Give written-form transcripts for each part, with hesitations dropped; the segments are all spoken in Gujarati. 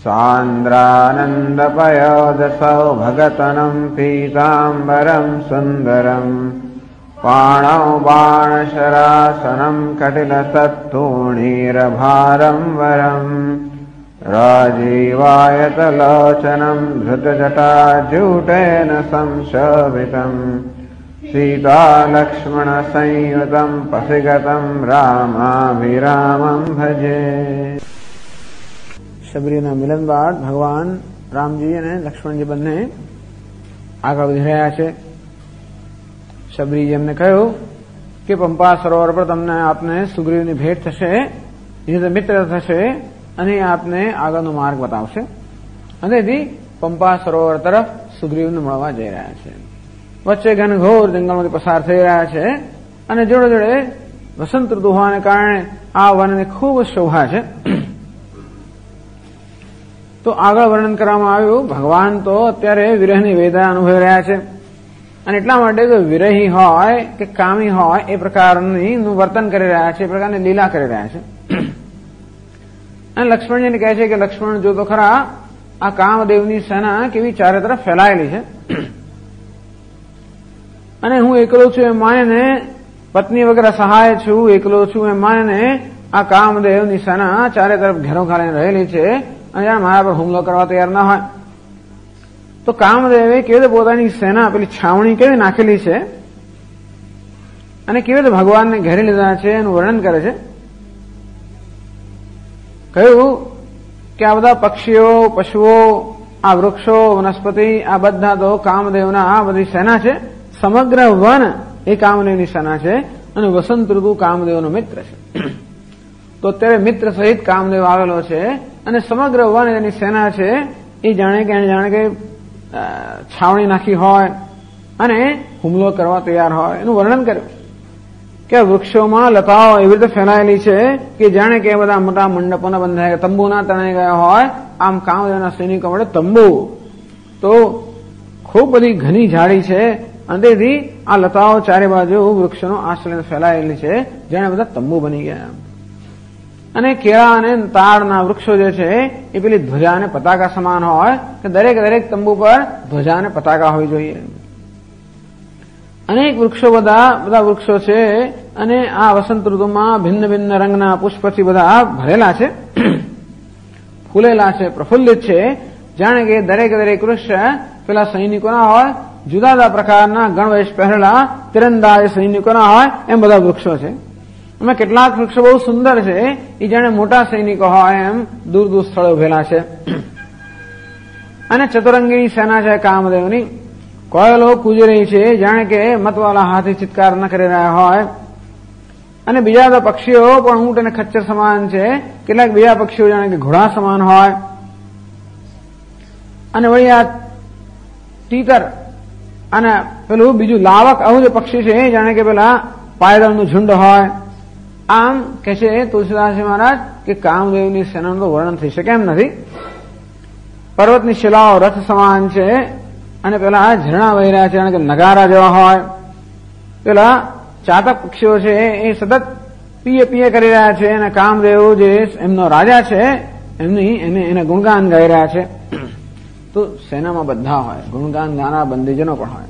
सान्द्रानन्दपयोदसौ भगतनं पीताम्बरं सुन्दरं पाणौ बाणशरासनं कटिलतत्तूणीरभारं वरम् राजीवायतलोचनं धृतजटाजूटेन संशोभितम् सीतालक्ष्मणसंयुतं पथिगतं रामाभिरामं भजे। શબરીના મિલન બાદ ભગવાન રામજી અને લક્ષ્મણજી બંને આગળ વધી રહ્યા છે. શબરીજી એમને કહ્યું કે પંપા સરોવર પર તમને આપને સુગ્રીવની ભેટ થશે, એની મિત્ર થશે અને આપને આગળનો માર્ગ બતાવશે. અને પંપા સરોવર તરફ સુગ્રીવને મળવા જઈ રહ્યા છે. વચ્ચે ઘનઘોર જંગલમાંથી પસાર થઈ રહ્યા છે અને જોડે જોડે વસંત ઋતુ હોવાને કારણે આ વનની ખૂબ શોભા છે. તો આગળ વર્ણન કરવામાં આવ્યું, ભગવાન તો અત્યારે વિરહની વેદના અનુભવી રહ્યા છે અને એટલા માટે જો વિરહી હોય કે કામી હોય એ પ્રકારનું વર્તન કરી રહ્યા છે, એ પ્રકારની લીલા કરી રહ્યા છે. અને લક્ષ્મણજીને કહે છે કે લક્ષ્મણ જો તો ખરા આ કામદેવની સેના કેવી ચારે તરફ ફેલાયેલી છે અને હું એકલો છું એમ માનીને, પત્ની વગેરે સહાય છું, એકલો છું એમ માનીને આ કામદેવની સેના ચારે તરફ ઘેરો ઘાલીને રહેલી છે અને મારા પર હુમલો કરવા તૈયાર ના હોય તો કામદેવે કેવી રીતે પોતાની સેના પેલી છાવણી કેવી નાખેલી છે અને કેવી રીતે ભગવાનને ઘેરી લીધા છે એનું વર્ણન કરે છે. કહ્યું કે આ બધા પક્ષીઓ, પશુઓ, આ વૃક્ષો, વનસ્પતિ આ બધા તો કામદેવના આ બધી સેના છે. સમગ્ર વન એ કામદેવની સેના છે અને વસંત ઋતુ કામદેવનો મિત્ર છે. તો અત્યારે મિત્ર સહિત કામદેવ આવેલો છે અને સમગ્ર વન એની સેના છે. એ જાણે કે છાવણી નાખી હોય અને હુમલો કરવા તૈયાર હોય એનું વર્ણન કર્યું કે વૃક્ષોમાં લતાઓ એવી રીતે ફેલાયેલી છે કે જાણે કે બધા મોટા મંડપોના બંધાય તંબુના તણાઈ ગયા હોય, આમ કામદેવના સૈનિકો માટે તંબુ. તો ખૂબ બધી ઘણી ઝાડી છે અને તેથી આ લતાઓ ચારે બાજુ વૃક્ષોનો આશ્રય ફેલાયેલી છે, જાણે બધા તંબુ બની ગયા. અને કેળા અને તાડના વૃક્ષો જે છે એ પેલી ધ્વજા અને પતાકા સમાન હોય કે દરેક તંબુ પર ધ્વજા અને પતાકા હોવી જોઈએ. અનેક વૃક્ષો બધા વૃક્ષો છે અને આ વસંત ઋતુમાં ભિન્ન ભિન્ન રંગના પુષ્પથી બધા ભરેલા છે, ફૂલેલા છે, પ્રફુલ્લિત છે. જાણે કે દરેક વૃક્ષ પેલા સૈનિકોના હોય, જુદા જુદા પ્રકારના ગણવેશ પહેરેલા તીરંદાજ સૈનિકોના હોય એમ બધા વૃક્ષો છે. એમાં કેટલાક વૃક્ષો બહુ સુંદર છે, એ જાણે મોટા સૈનિકો હોય એમ દૂર દૂર સ્થળે ઉભેલા છે. અને ચતુરંગીની સેના છે કામદેવની. કોયલો કૂદી રહી છે, જાણે કે મતવાલા હાથી ચિત્કાર ન કરી રહ્યા હોય. અને બીજા બધા પક્ષીઓ પણ ઊંટ અને ખચ્ચર સમાન છે, કેટલાક બીજા પક્ષીઓ જાણે કે ઘોડા સમાન હોય. અને વળી આ તીતર અને પેલું બીજું લાવક આવું જે પક્ષી છે જાણે કે પેલા પાયદળનું ઝુંડ હોય. આમ કે છે તુલસીદાસજી મહારાજ કે કામદેવની સેનાનું તો વર્ણન થઈ શકે એમ નથી. પર્વતની શિલાઓ રથ સમાન છે અને પેલા ઝરણા વહી રહ્યા છે, જાણે કે નગારા જેવા હોય. પેલા ચાતક પક્ષીઓ છે એ સતત પીએ કરી રહ્યા છે અને કામદેવ જે એમનો રાજા છે એને ગુણગાન ગાઈ રહ્યા છે. તો સેનામાં બધા હોય, ગુણગાન ગાનાર બંદીજનો પણ હોય.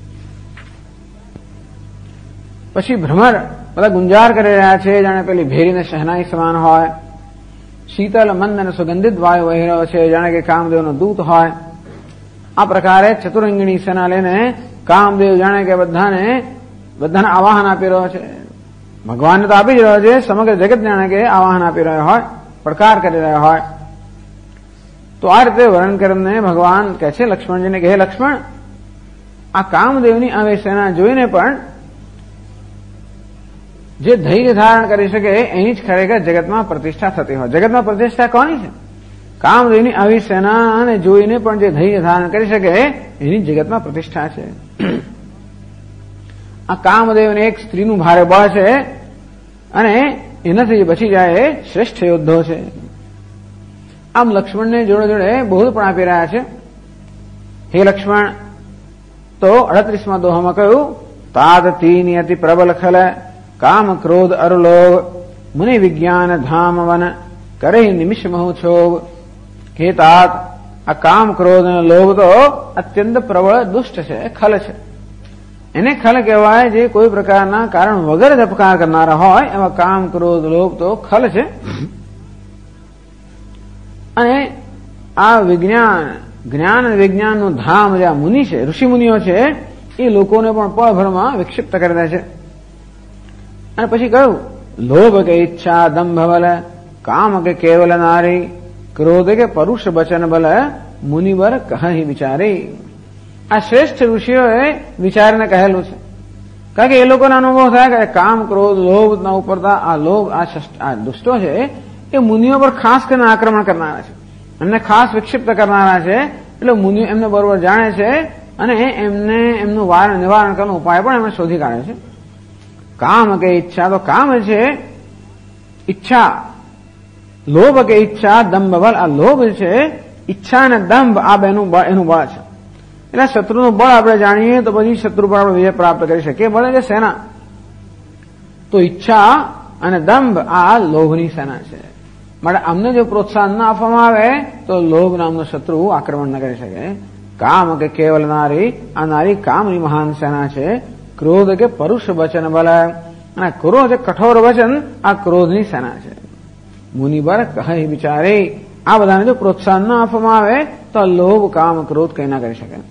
પછી ભ્રમર બધા ગુંજાર કરી રહ્યા છે, જાણે પેલી ભેરીને શહેનાઈ સમાન હોય. શીતલ મંદ અને સુગંધિત વાયુ વહી રહ્યો છે, જાણે કે કામદેવનો દૂત હોય. આ પ્રકારે ચતુરંગીણી સેના લઈને કામદેવ જાણે કે બધાને આવાહન આપી રહ્યો છે. ભગવાનને તો આપી જ રહ્યો છે, સમગ્ર જગત જાણે કે આવાહન આપી રહ્યો હોય, પડકાર કરી રહ્યો હોય. તો આ રીતે વર્ણન કરીને ભગવાન કહે છે લક્ષ્મણજીને કે હે લક્ષ્મણ, આ કામદેવની આવી સેના જોઈને પણ જે ધૈર્ય ધારણ કરી શકે એની જ ખરેખર જગતમાં પ્રતિષ્ઠા થતી હોય. જગતમાં પ્રતિષ્ઠા કોની છે? કામદેવની આવી સેનાને જોઈને પણ જે ધૈર્ય ધારણ કરી શકે એની જગતમાં પ્રતિષ્ઠા છે. આ કામદેવને એક સ્ત્રીનું ભારે બળ છે અને એનાથી બચી જાય એ શ્રેષ્ઠ યોદ્ધો છે. આમ લક્ષ્મણને જોડે જોડે બહુત પણ આપી રહ્યા છે. હે લક્ષ્મણ, તો 38મા દોહામાં કહ્યું તાદ તીની અતિ પ્રબલ ખલ કામ ક્રોધ અરુલોભ મુનિ વિજ્ઞાન ધામ વન કરે નિમિષ મહોછોગ. કે तात આ કામ ક્રોધ અને લોભ તો અત્યંત પ્રબળ દુષ્ટ છે, ખલ છે. એને ખલ કહેવાય જે કોઈ પ્રકારના કારણ વગર જ અપકાર કરનારા હોય એવા કામ ક્રોધ લોભ તો ખલ છે. અને આ જ્ઞાન અને વિજ્ઞાનનું ધામ જે આ મુનિ છે, ઋષિ મુનિઓ છે, એ લોકોને પણ પળભરમાં વિક્ષિપ્ત કરી દે છે. અને પછી કહ્યું લોભ કે ઈચ્છા દંભ બલ કામ કે કેવલ નારી ક્રોધ કે પરુષ વચન બલ મુનિવર કહી વિચારી. આ શ્રેષ્ઠ ઋષિઓએ વિચારીને કહેલું છે. કારણ કે એ લોકોને અનુભવ થાય કે કામ ક્રોધ લોભ ના ઉપરતા આ લોભ આ દુષ્ટો છે એ મુનિઓ પર ખાસ કરીને આક્રમણ કરનારા છે, એમને ખાસ વિક્ષિપ્ત કરનારા છે. એટલે મુનિઓ એમને બરોબર જાણે છે અને એમને એમનું નિવારણ કરવાનો ઉપાય પણ એમણે શોધી કાઢ્યો છે. કામ કે ઈચ્છા તો કામ છે ઈચ્છા, લોભ કે ઈચ્છા દંભ બલ આ લોભ છે, ઈચ્છા અને દંભ આ બેનું એનું બળ છે. એટલે શત્રુનું બળ આપણે જાણીએ તો પછી શત્રુ પર આપણે વિજય પ્રાપ્ત કરી શકીએ. બળ એટલે સેના, તો ઈચ્છા અને દંભ આ લોભની સેના છે. માટે અમને જો પ્રોત્સાહન ન આપવામાં આવે તો લોભ નામનો શત્રુ આક્રમણ ન કરી શકે. કામ કે કેવલ નારી આ નારી કામની મહાન સેના છે. ક્રોધ કે પરુષ વચન બલ અને ક્રોધ કઠોર વચન આ ક્રોધની સેના છે. મુનિબર કહે વિચારે આ બધાને જો પ્રોત્સાહન ન આપવામાં આવે તો લોભ કામ ક્રોધ કઈ ના કરી શકે.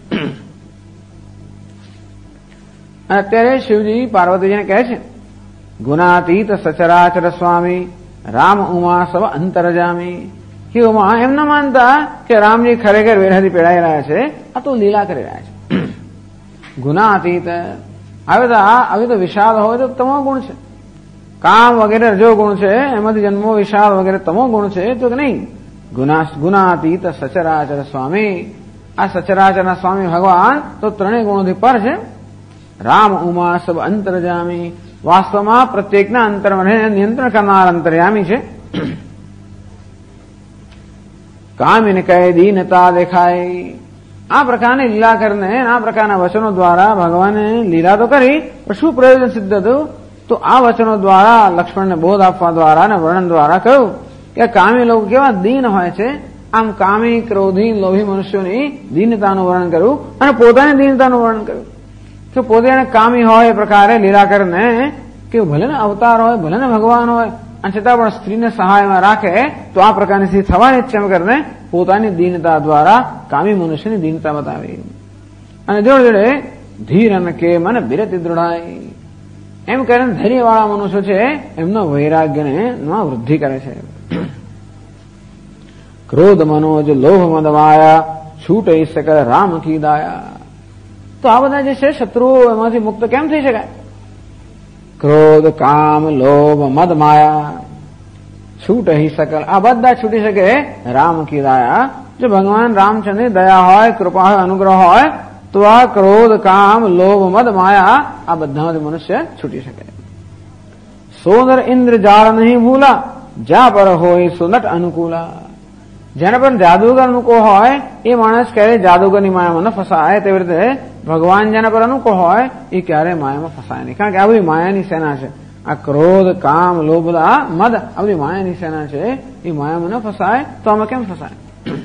અને અત્યારે શિવજી પાર્વતીજીને કહે છે ગુણાતીત સચરાચર સ્વામી રામ ઉમા સવ અંતરજામી. કે ઉમા એમ ના માનતા કે રામજી ખરેખર વેરાથી પેડાઈ રહ્યા છે, આ તો લીલા કરી રહ્યા છે. ગુણાતીત આવી તો વિષાદ હોય તો તમો ગુણ છે, કામ વગેરે રજો ગુણ છે, એમાંથી જન્મો વિષાદ વગેરે તમો ગુણ છે. તો કે નહીં, ગુણાતીત સચરાચર સ્વામી આ સચરાચરના સ્વામી ભગવાન તો ત્રણેય ગુણોથી પર છે. રામ ઉમા સબ અંતરજામી વાસ્તવમાં પ્રત્યેકના અંતરને નિયંત્રણ કરનાર અંતર્યામી છે. કામીને કહે દીનતા દેખાય આ પ્રકારની લીલા કરીને આ પ્રકારના વચનો દ્વારા ભગવાને લીલા તો કરી પણ શું પ્રયોજન સિદ્ધ થયું? તો આ વચનો દ્વારા લક્ષ્મણને બોધ આપવા દ્વારા અને વર્ણન દ્વારા કહ્યું કે કામી લોકો કેવા દીન હોય છે. આમ કામી ક્રોધી લોભી મનુષ્યોની દીનતાનું વર્ણન કર્યું અને પોતાની દીનતાનું વર્ણન કર્યું કે પોતે એને કામી હોય એ પ્રકારે લીલા કરીને કે ભલે ને અવતાર હોય ભલે ને ભગવાન હોય અને છતાં પણ સ્ત્રીને સહાયમાં રાખે તો આ પ્રકારની સ્થિતિ થવાની જ છે એમ કરીને પોતાની દીનતા દ્વારા કામી મનુષ્યની દીનતા બતાવી. અને જોડે જોડે ધીર અને કેમ અને બિરતી દૃઢાય એમ કરીને ધૈર્યવાળા મનુષ્યો છે એમનો વૈરાગ્યને વૃદ્ધિ કરે છે. ક્રોધ મનોજ લોભ મદ માયા છૂટે સકલ રામ કી દાયા. તો આ બધા જે છે શત્રુઓ એમાંથી મુક્ત કેમ થઈ શકાય? ક્રોધ કામ લોભ મદ માયા છૂટ સકલ આ બધા છૂટી શકે રામ કી દાયા. જો ભગવાન રામચંદ્રની દયા હોય કૃપા હોય અનુગ્રહ હોય તો આ ક્રોધ કામ લોભ મદ માયા આ બધામાંથી મનુષ્ય છૂટી શકે. સોનર ઇન્દ્ર જાળ નહીં ભૂલા જા પર હોય સુનટ અનુકૂલા. જેના પર જાદુગર અનુકૂળ હોય એ માણસ ક્યારેય જાદુગરની માયામાં ન ફસાય. તેવી રીતે ભગવાન જેના પર અનુકૂળ હોય એ ક્યારેય માયામાં ફસાય નહીં. કારણ કે આ બધી માયાની સેના છે. આ ક્રોધ કામ લોભ મદ આ બધી માયાની સેના છે. એ માયામાં ન ફસાય તો આમાં કેમ ફસાય?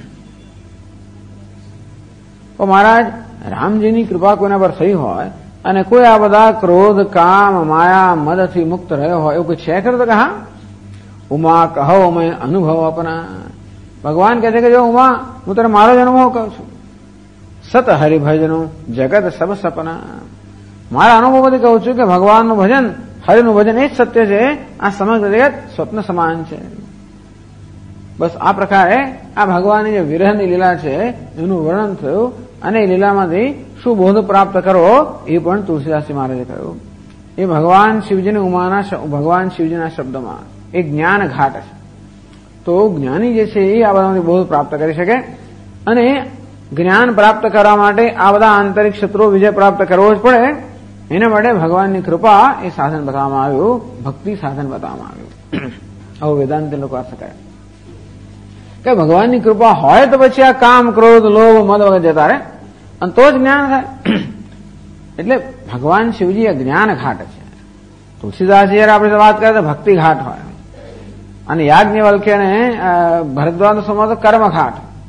તો મહારાજ રામજીની કૃપા કોઈના પર થઈ હોય અને કોઈ આ બધા ક્રોધ કામ માયા મદથી મુક્ત રહ્યો હોય એવું કોઈ છે ખરું? તો કે હા, ઉમા કહો મેં અનુભવ અપના. ભગવાન કહે છે કે જો ઉમા હું તને મારો જ અનુભવ કહું છું. સત હરિભજનો જગત સબ સપના. મારા અનુભવથી કહું છું કે ભગવાનનું ભજન હરિનું ભજન એ જ સત્ય છે. આ સમગ્ર જગત સ્વપ્ન સમાન છે. બસ આ પ્રકારે આ ભગવાનની જે વિરહની લીલા છે એનું વર્ણન થયું અને એ લીલામાંથી શું બોધ પ્રાપ્ત કરવો એ પણ તુલસીદાસજી મહારાજે કહ્યું. એ ભગવાન શિવજીની ભગવાન શિવજીના શબ્દમાં એક જ્ઞાન ઘાટ છે. તો જ્ઞાની જે છે એ આ બધામાંથી બોધ પ્રાપ્ત કરી શકે અને જ્ઞાન પ્રાપ્ત કરવા માટે આ બધા આંતરિક શત્રુઓ વિજય પ્રાપ્ત કરવો જ પડે. એના માટે ભગવાનની કૃપા એ સાધન બતાવવામાં આવ્યું, ભક્તિ સાધન બતાવવામાં આવ્યું. આવું વેદાંત લોકો અર્થ કરે કે ભગવાનની કૃપા હોય તો પછી આ કામ ક્રોધ લોભ મદ વગેરે જતા રહે અને તો જ જ્ઞાન થાય. એટલે ભગવાન શિવજી એ જ્ઞાન ઘાટ છે. તુલસીદાસજી જયારે આપણે વાત કરીએ તો ભક્તિ ઘાટ હોય અને યાજ્ઞવલ્ક્ય અને ભરદ્વાજ સમય તો કર્મ ઘાટ.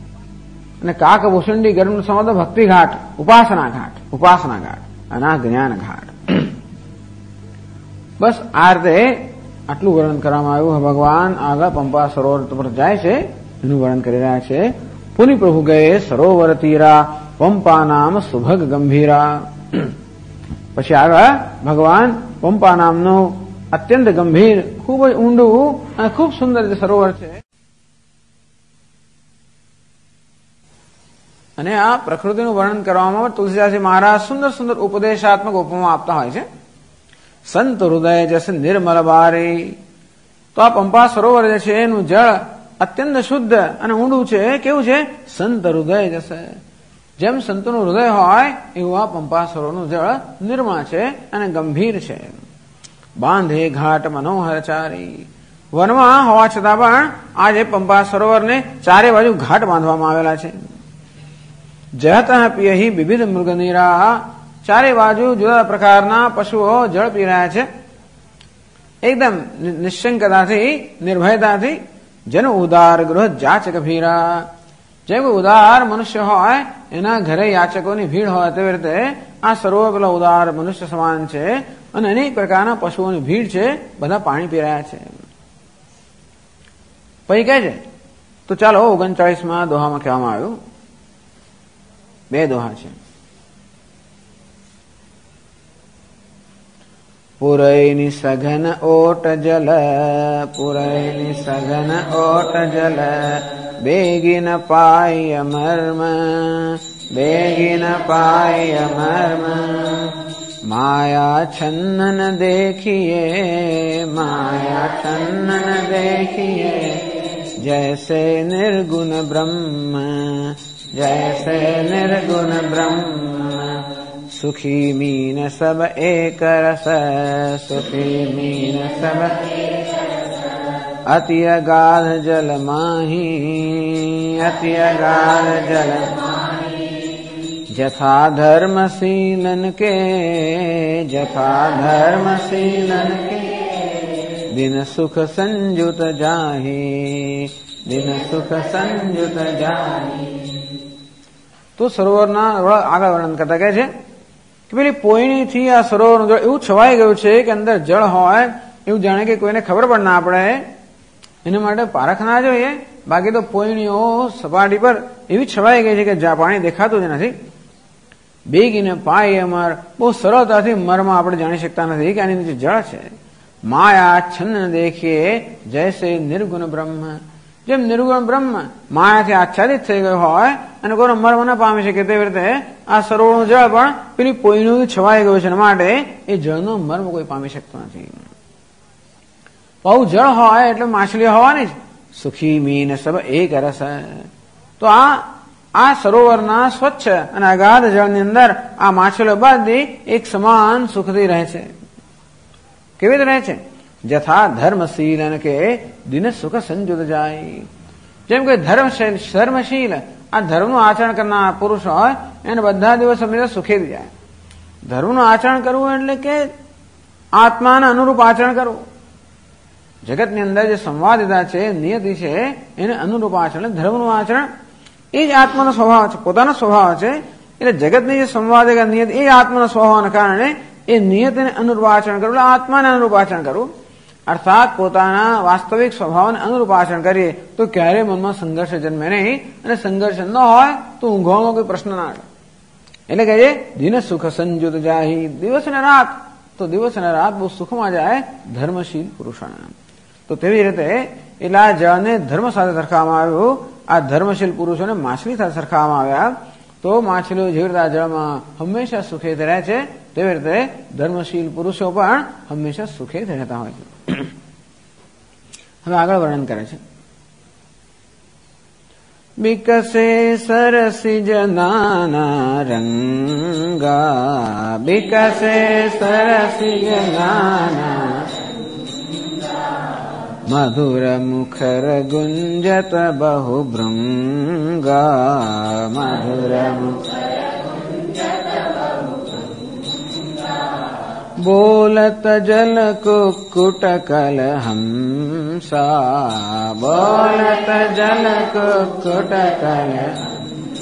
અને કાકભૂષુંડી ગર્ભનો સંવાદ ભક્તિ ઘાટ, ઉપાસના ઘાટ અને આ જ્ઞાન ઘાટ. બસ આ રીતે આટલું વર્ણન કરવામાં આવ્યું. ભગવાન આગળ પંપા સરોવર પર જાય છે એનું વર્ણન કરી રહ્યા છે. પુનિ પ્રભુ ગયે સરોવર તીરા પંપા નામ સુભગ ગંભીરા. પછી આગળ ભગવાન પંપા નામનું અત્યંત ગંભીર, ખૂબ જ ઊંડું અને ખૂબ સુંદર જે સરોવર છે. અને આ પ્રકૃતિનું વર્ણન કરવામાં તુલસીદાસજી મહારાજ સુંદર સુંદર ઉપદેશાત્મક ઉપમા આપતા હોય છે. સંત હૃદય જૈસે નિર્મલ બારી. તો આ પંપા સરોવર જે છે એનું જળ અત્યંત શુદ્ધ અને ઊંડું છે. કેવું છે? સંત હૃદય જશે. જેમ સંતોનું હૃદય હોય એવું આ પંપા સરોવરનું જળ નિર્મળ છે અને ગંભીર છે. બાંધે ઘાટ મનોહર ચારી. વનમાં હોવા છતાં પણ આજે પંપા સરોવરને ચારે બાજુ ઘાટ બાંધવામાં આવેલા છે. જહત પિયહી વિવિધ મૃગનીરા. ચારે બાજુ જુદા પ્રકારના પશુઓ જળ પી રહ્યા છે એકદમ નિશ્ચંકતાથી, નિર્ભયતાથી. જન ઉદાર ગૃહ જાચક ભીરા. જેમ ઉદાર મનુષ્ય હોય એના ઘરે યાચકોની ભીડ હોય તેવી રીતે આ સરોવર પેલા ઉદાર મનુષ્ય સમાન છે અને અનેક પ્રકારના પશુઓની ભીડ છે. બધા પાણી પી રહ્યા છે. પછી કહે છે, તો ચાલો 39માં દોહામાં કહેવામાં આવ્યું. 2 દોહા છે. પુરૈની સઘન ઓટ જલ, પુરૈની સઘન ઓટ જલ, બેગિન પાય મર્મ, બેગિન પાય મર્મ. માયા છન્નન દેખિએ, માયા છન્નન દેખિએ, જૈસે નિર્ગુણ બ્રહ્મ, जैसे निर्गुण ब्रह्म. सुखी मीन सब एक रस, सुखी मीन सब अति अगाध जल माही, अति अगाध जल. जथा धर्मशीलन के, जथा धर्मशीलन के, दिन सुख संयुत जाहि, दिन सुख संयुत जाहि. તો સરોવરના આગળ વર્ણન કરતા કહે છે કે પેલી પોઈણીથી આ સરોવરનું જળ એવું છવાઈ ગયું છે કે અંદર જળ હોય એવું જાણે કે કોઈને ખબર પણ ના પડે. એના માટે પારખ ના જોઈએ. બાકી તો પોઈણીઓ સપાટી પર એવી છવાઈ ગઈ છે કે જ્યાં પાણી દેખાતું જ નથી. બેગીને પાય અમર. બહુ સરળતાથી મરમાં આપણે જાણી શકતા નથી કે આની નીચે જળ છે. માયા છન્ન દેખીએ જૈસે નિર્ગુણ બ્રહ્મ. જેમ નિર્ગુણ બ્રહ્મ માયાથી આચ્છાદિત થઈ ગયો હોય અને કોઈનો મર્મ ન પામી શકે તેવી રીતે આ સરોવરનું જળ પણ પેલી પોઈનું છવાઈ ગયું છે. માટે એ જળનો મર્મ કોઈ પામી શકતો નથી. બહુ જળ હોય એટલે માછલીઓ હોવાની જ. સુખી મીન સબ એક રસ. તો આ સરોવરના સ્વચ્છ અને અગાધ જળની અંદર આ માછલીઓ બધી એક સમાન સુખથી રહે છે. કેવી રીતે રહે છે? જથા ધર્મશીલ કે દિન સુખ સંજુત જાય. જેમ કે ધર્મશીલ આ ધર્મનું આચરણ કરનાર પુરુષ હોય એને બધા દિવસો સુખી જાય. ધર્મનું આચરણ કરવું એટલે કે આત્માને અનુરૂપ આચરણ કરવું. જગતની અંદર જે સંવાદિતા છે, નિયતિ છે, એને અનુરૂપ આચરણ, ધર્મનું આચરણ એ જ આત્માનો સ્વભાવ છે, પોતાનો સ્વભાવ છે. એટલે જગતની જે સંવાદિકા નિયતિ એ આત્માનો સ્વભાવના કારણે એ નિયતિને અનુરૂપ આચરણ કરવું, આત્માને અનુરૂપ આચરણ કરવું. અર્થાત પોતાના વાસ્તવિક સ્વભાવને અનુરૂપ આચરણ કરીએ તો ક્યારેય મનમાં સંઘર્ષ જન્મે નહીં. અને સંઘર્ષ ન હોય તો ઊંઘવામાં કોઈ પ્રશ્ન ના આવે. એટલે કે દિન સુખ સંજુત જાહી. દિવસ અને રાત, તો દિવસ અને રાત બહુ સુખમાં જાય ધર્મશીલ પુરુષોના. તો તેવી રીતે એટલે આ જળને ધર્મ સાથે સરખાવવામાં આવ્યું. આ ધર્મશીલ પુરુષોને માછલી સાથે સરખાવવામાં આવ્યા. તો માછલીઓ જેવી રીતે આ જળમાં હંમેશા સુખેથી રહે છે તેવી રીતે ધર્મશીલ પુરુષો પણ હંમેશા સુખેથી રહેતા હોય છે. હવે આગળ વર્ણન કરે છે. બિકસે સરસિજ નાના રંગા, બિકસે સરસિજ નાના, મધુર મુખર ગુંજત બહુ ભૃંગા, મધુર બોલત જલ કુક્કુટ કલ હંસા, બોલત જલ કુક્કુટ કલ.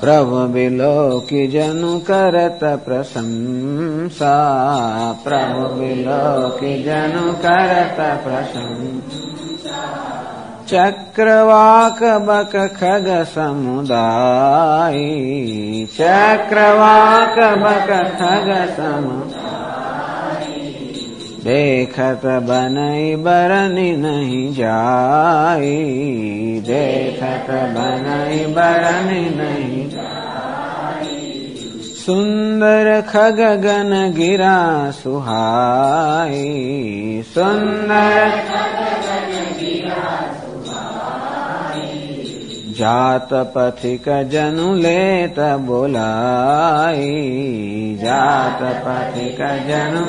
પ્રભુ વિલોકી જનુ કરત પ્રશંસા, પ્રભુ વિલોકી જનુ કરત પ્રશંસા. ચક્રવાક બક ખગ સમુદાય, ચક્રવાક બક ખગ સમુદાય. દેખત બનઈ બરની નહીં જાય, દેખત બનઈ બરની નહીં જાય. સુંદર ખગ ગન ગિરા સુહાય, સુંદર જાત પથિક જનુ લેત બોલાય, જાત પથિક જનુ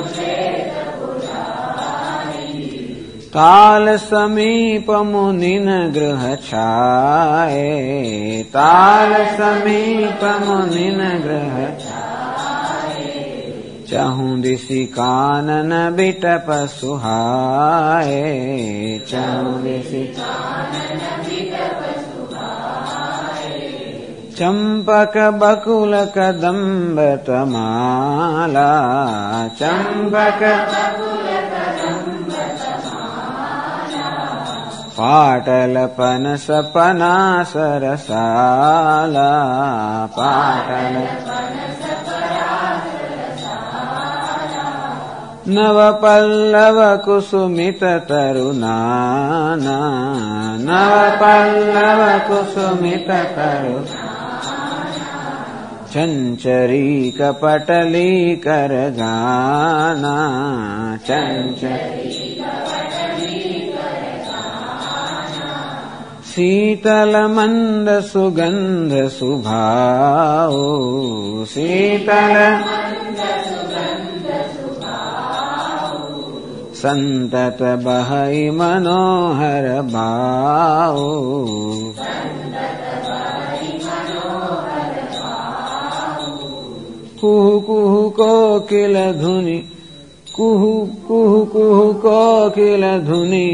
તાલ સમીપ મુનિન ગૃહ છાય, તાલ સમીપ મુનિન ગૃહ છાય. ચહુ દિશી કાનન બિટપ સુહાય, ચહુ દિશી ચંપક બકુલ કદંબ તમાલા, ચંપક પાટલ પનસ પનાસ રસાલા, પાટલ નવ પલ્લવ કુસુમિત તરુનાના, નવ પલ્લવ કુસુમિત તરુનાના. ચંચરી કપટલી કરગાના, ચંચરી શીતલ મંદ સુગંધ સુભાવ, શીતલ સંતત બહઈ મનોહર ભાવ, કુહુ કુહુ કોકિલ ધુનિ, કુહુ કુહુ કુહુ કોકિલ ધુનિ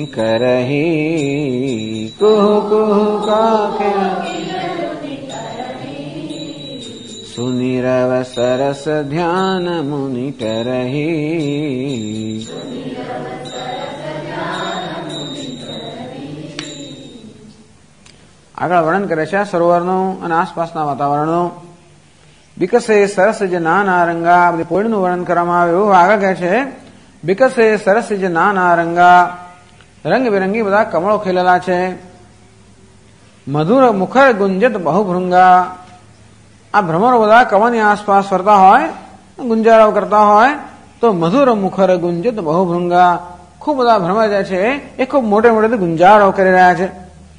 કરહી, કુહુ કુહુ કોકિલ સુનિરવ સરસ ધ્યાન મુનિ ટરહી. આગળ વર્ણન કરે છે સરોવરનું અને આસપાસના વાતાવરણનું. વિકસે સરસ જ નાના રંગા, બધી પોળનું વર્ણન કરવામાં આવ્યું. આગળ કહે છે વિકસે સરસ જ નાના રંગા, રંગબેરંગી બધા કમળો ખીલેલા છે. મધુર મુખર ગુંજત બહુભૃંગા, આ ભ્રમરો બધા કમળની આસપાસ ફરતા હોય, ગુંજારાઓ કરતા હોય તો મધુર મુખર ગુંજત બહુભૃંગા, ખૂબ બધા ભ્રમર જે છે એ ખૂબ મોટે મોટે ગુંજારો કરી રહ્યા છે.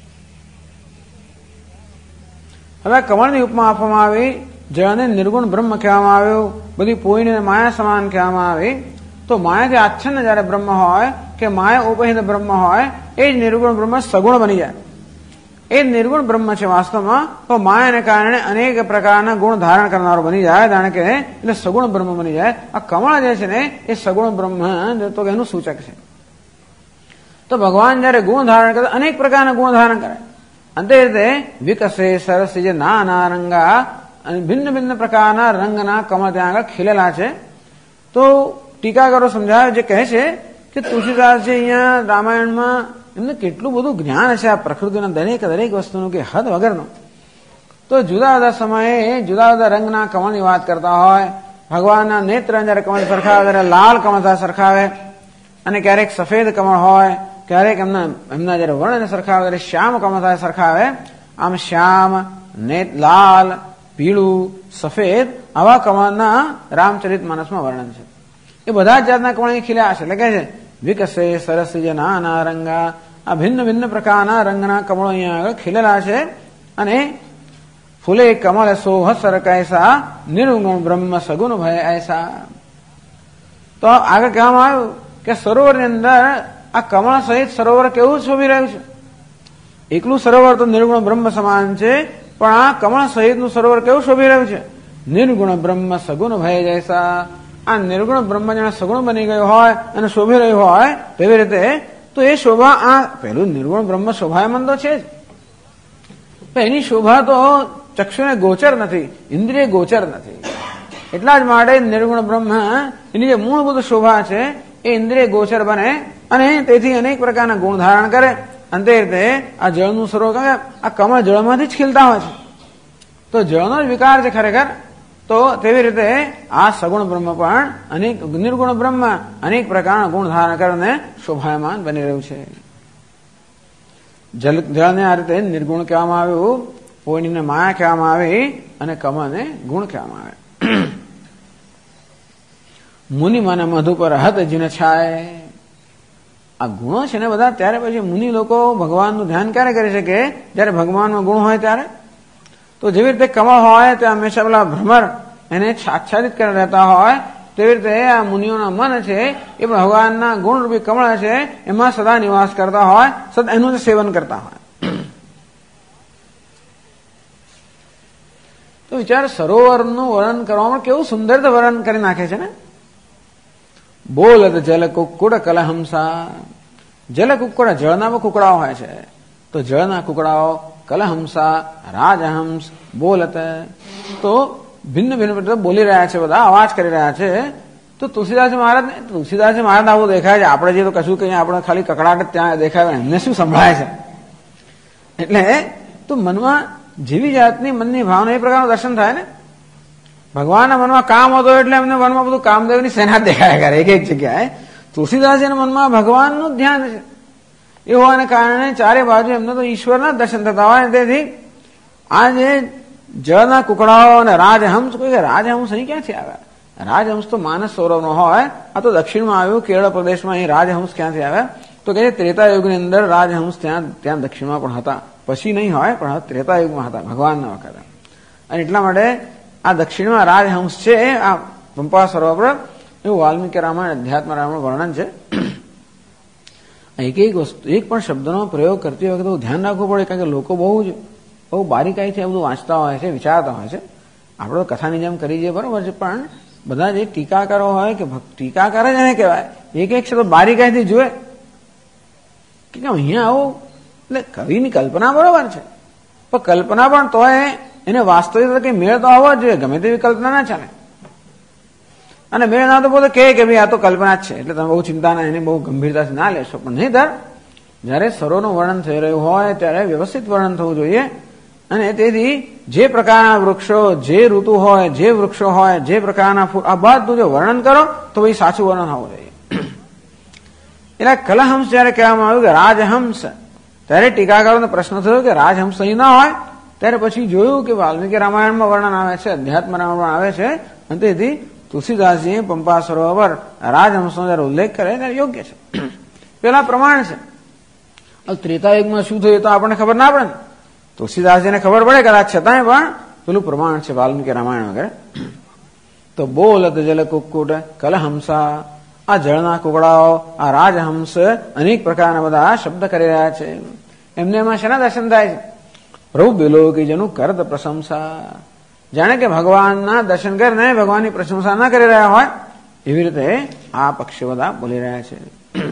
હવે કમળની ઉપમા આપવામાં આવી, જળને નિર્ગુણ બ્રહ્મ કહેવામાં આવ્યું, બધી પોઈને માયા સમાન કહેવામાં આવી. તો માયાથી આચ્છન્ન જયારે બ્રહ્મ હોય કે માયા ઉપહિત બ્રહ્મ હોય એ જ નિર્ગુણ બ્રહ્મ સગુણ બની જાય. એ જ નિર્ગુણ બ્રહ્મ છે વાસ્તવમાં, તો માયાને કારણે અનેક પ્રકારના ગુણ ધારણ કરનારો બની જાય, જાણે કે એટલે સગુણ બ્રહ્મ બની જાય. આ કમળ જે છે ને એ સગુણ બ્રહ્મ તો એનું સૂચક છે. તો ભગવાન જયારે ગુણ ધારણ કરે, અનેક પ્રકારના ગુણ ધારણ કરે, અંતે રીતે વિકસે સરસ જે નાના રંગા, અને ભિન્ન ભિન્ન પ્રકારના રંગના કમળ ત્યાં આગળ ખીલેલા છે. તો ટીકાકારો સમજાવે જે કહે છે કે તુલસીદાસજી અહીંયા રામાયણમાં એમને કેટલું બધું જ્ઞાન છે આ પ્રકૃતિના દરેક દરેક વસ્તુનું કે હદ વગરનું. તો જુદા જુદા સમયે જુદા જુદા રંગના કમળની વાત કરતા હોય. ભગવાનના નેત્ર જયારે કમળ સરખાવે ત્યારે લાલ કમળ સરખાવે, અને ક્યારેક સફેદ કમળ હોય, ક્યારેક એમના જયારે વર્ણને સરખાવે ત્યારે શ્યામ કમળ સરખાવે. આમ શ્યામ, લાલ, પીળું, સફેદ આવા કમળના રામચરિત માનસમાં વર્ણન છે. એ બધા જ જાતના કમળ ખીલ્યા છે. એટલે કે છે વિકસે સરસ જે નાના રંગા, આ ભિન્ન ભિન્ન પ્રકારના રંગના કમળો અહીંયા આગળ ખીલેલા છે. અને ફૂલે કમળ સોહસર કૈસા, નિર્ગુણ બ્રહ્મ સગુણ ભય ऐसा. તો આગળ કહેવામાં આવ્યું કે સરોવરની અંદર આ કમળ સહિત સરોવર કેવું શોભી રહ્યું છે. એકલું સરોવર તો નિર્ગુણ બ્રહ્મ સમાન છે, પણ આ કમળ સહિતનું સરોવર કેવું શોભી રહ્યું છે. નિર્ગુણ બ્રહ્મ સગુણ ભય જૈસા, આ નિર્ગુણ બ્રહ્મ જાણે સગુણ બની ગયો હોય અને શોભી રહ્યું હોય તેવી રીતે. તો એ શોભા, આ પેલું નિર્ગુણ બ્રહ્મ શોભાયમન તો છે જ, એની શોભા તો ચક્ષુને ગોચર નથી, ઇન્દ્રિય ગોચર નથી. એટલા જ માટે નિર્ગુણ બ્રહ્મ એની જે મૂળભૂત શોભા છે એ ઇન્દ્રિય ગોચર બને અને તેથી અનેક પ્રકારના ગુણ ધારણ કરે. અંતે રીતે આ જળનું સ્વરૂપ આ કમળ જળમાંથી જ ખીલતા હોય છે, તો જળનો જ વિકાર છે ખરેખર. તો તેવી રીતે આ સગુણ બ્રહ્મ પણ અનેક નિર્ગુણ બ્રહ્મ અનેક પ્રકારના ગુણ ધારણ કરીને શોભાયમાન બની રહ્યું છે. જળને આ રીતે નિર્ગુણ કહેવામાં આવ્યું, પોણીને માયા કહેવામાં આવી અને કમળને ગુણ કહેવામાં આવે. મુનિ મને મધુ પર હત જીને છાય. આ ગુણો છે ને બધા, ત્યારે પછી મુનિ લોકો ભગવાનનું ધ્યાન ક્યારે કરી શકે? જયારે ભગવાનમાં ગુણ હોય ત્યારે. તો જેવી રીતે કમળ હોય તે હંમેશા પેલા ભ્રમર એને આચ્છાદિત કરી રહેતા હોય, તેવી રીતે આ મુનિઓના મન છે એ ભગવાનના ગુણરૂપી કમળ છે એમાં સદા નિવાસ કરતા હોય, સદા એનું સેવન કરતા હોય. તો વિચાર, સરોવરનું વર્ણન કરવામાં કેવું સુંદર વર્ણન કરી નાખે છે ને. બોલત જલ કુક્કુડ કલહંસા. જલ કુક્કુડ જળના કુકડાઓ હોય છે, તો જળના કુકડાઓ કલહંસા રાજહંસ બોલત, તો ભિન્ન ભિન્ન બોલી રહ્યા છે, બધા અવાજ કરી રહ્યા છે. તો તુલસીદાસ મહારાજ આવું દેખાય છે. આપણે જે તો કશું કહીએ, આપણે ખાલી કકડાટ ત્યાં દેખાય, એમને શું સંભળાય છે? એટલે તો મનમાં જેવી જાતની મનની ભાવના એ પ્રકારનું દર્શન થાય ને. ભગવાનના મનમાં કામ હતો એટલે એમને મનમાં બધું કામદેવની સેના દેખાયા કરે એક એક જગ્યાએ. તુલસીદાસજીના મનમાં ભગવાનનું ધ્યાન છે. એ હોવાને કારણે ચારે બાજુ એમને તો ઈશ્વરના દર્શન થતા હોય. તેથી આ જે જળના કુકડાઓ અને રાજહંસ, કોઈ રાજહંસ અહીં ક્યાંથી આવ્યા? રાજહંસ તો માનસ સરોવરનો હોય. આ તો દક્ષિણમાં આવ્યું, કેરળ પ્રદેશમાં અહીં રાજહંસ ક્યાંથી આવ્યા? તો કે ત્રેતાયુગની અંદર રાજહંસ ત્યાં દક્ષિણમાં પણ હતા. પછી નહીં હોય, પણ ત્રેતાયુગમાં હતા ભગવાનના વખતે. અને એટલા માટે આ દક્ષિણમાં રાજહંસ છે આ પંપા સરોવર. એવું વાલ્મીકી રામાયણ અધ્યાત્મ રામાયણ વર્ણન છે. એક એક વસ્તુ, એક પણ શબ્દનો પ્રયોગ કરતી વખતે ધ્યાન રાખવું પડે, કારણ કે લોકો બહુ બારીકાઈથી બધું વાંચતા હોય છે, વિચારતા હોય છે. આપણે કથાની જેમ કરી જઈએ બરોબર છે, પણ બધા જે ટીકાકારો હોય કે ટીકાકાર જ એને કહેવાય, એક એક શબ્દ બારીકાઈથી જુએ કે અહીંયા આવું. એટલે કવિની કલ્પના બરોબર છે, પણ કલ્પના પણ તોય એને વાસ્તવિક કઈ મેળ તો આવવો જ જોઈએ. ગમે તેવી કલ્પના ના ચાલે. અને મેળ ના તો પોતે કહે કે ભાઈ આ તો કલ્પના જ છે, એટલે તમે બહુ ચિંતા ના, એને બહુ ગંભીરતાથી ના લેશો. પણ નહીં દર જયારે સરોનું વર્ણન થઈ રહ્યું હોય ત્યારે વ્યવસ્થિત વર્ણન થવું જોઈએ. અને તેથી જે પ્રકારના વૃક્ષો, જે ઋતુ હોય, જે વૃક્ષો હોય, જે પ્રકારના ફૂલ, આ બધું જો વર્ણન કરો તો ભાઈ સાચું વર્ણન હોવું જોઈએ. એટલે કલહંસ જયારે કહેવામાં આવ્યું કે રાજહંસ, ત્યારે ટીકાકારોનો પ્રશ્ન થયો કે રાજહંસ અહીં ના હોય. ત્યારે પછી જોયું કે વાલ્મીકી રામાયણમાં વર્ણન આવે છે, અધ્યાત્મ રામાયણમાં આવે છે. અને તેથી તુલસીદાસજી પંપા સરોવર રાજહંસનો જયારે ઉલ્લેખ કરે ત્યારે યોગ્ય છે. પેલા પ્રમાણ છે. ત્રેતાયુગમાં શું થયું તો આપણને ખબર ના પડે ને. તુલસીદાસજીને ખબર પડે કદાચ, છતાંય પણ પેલું પ્રમાણ છે વાલ્મીકી રામાયણ વગેરે. તો બોલત જલ કુક્કુટ કલહંસા, આ જળના કુકડાઓ, આ રાજહંસ અનેક પ્રકારના બધા શબ્દ કરી રહ્યા છે. એમને એમાં શેના દર્શન થાય છે? પ્રભુ બેલોકી જેનું કરત પ્રશંસા. જાણે કે ભગવાનના દર્શન કરીને ભગવાનની પ્રશંસા ના કરી રહ્યા હોય એવી રીતે આ પક્ષીઓ બધા બોલી રહ્યા છે.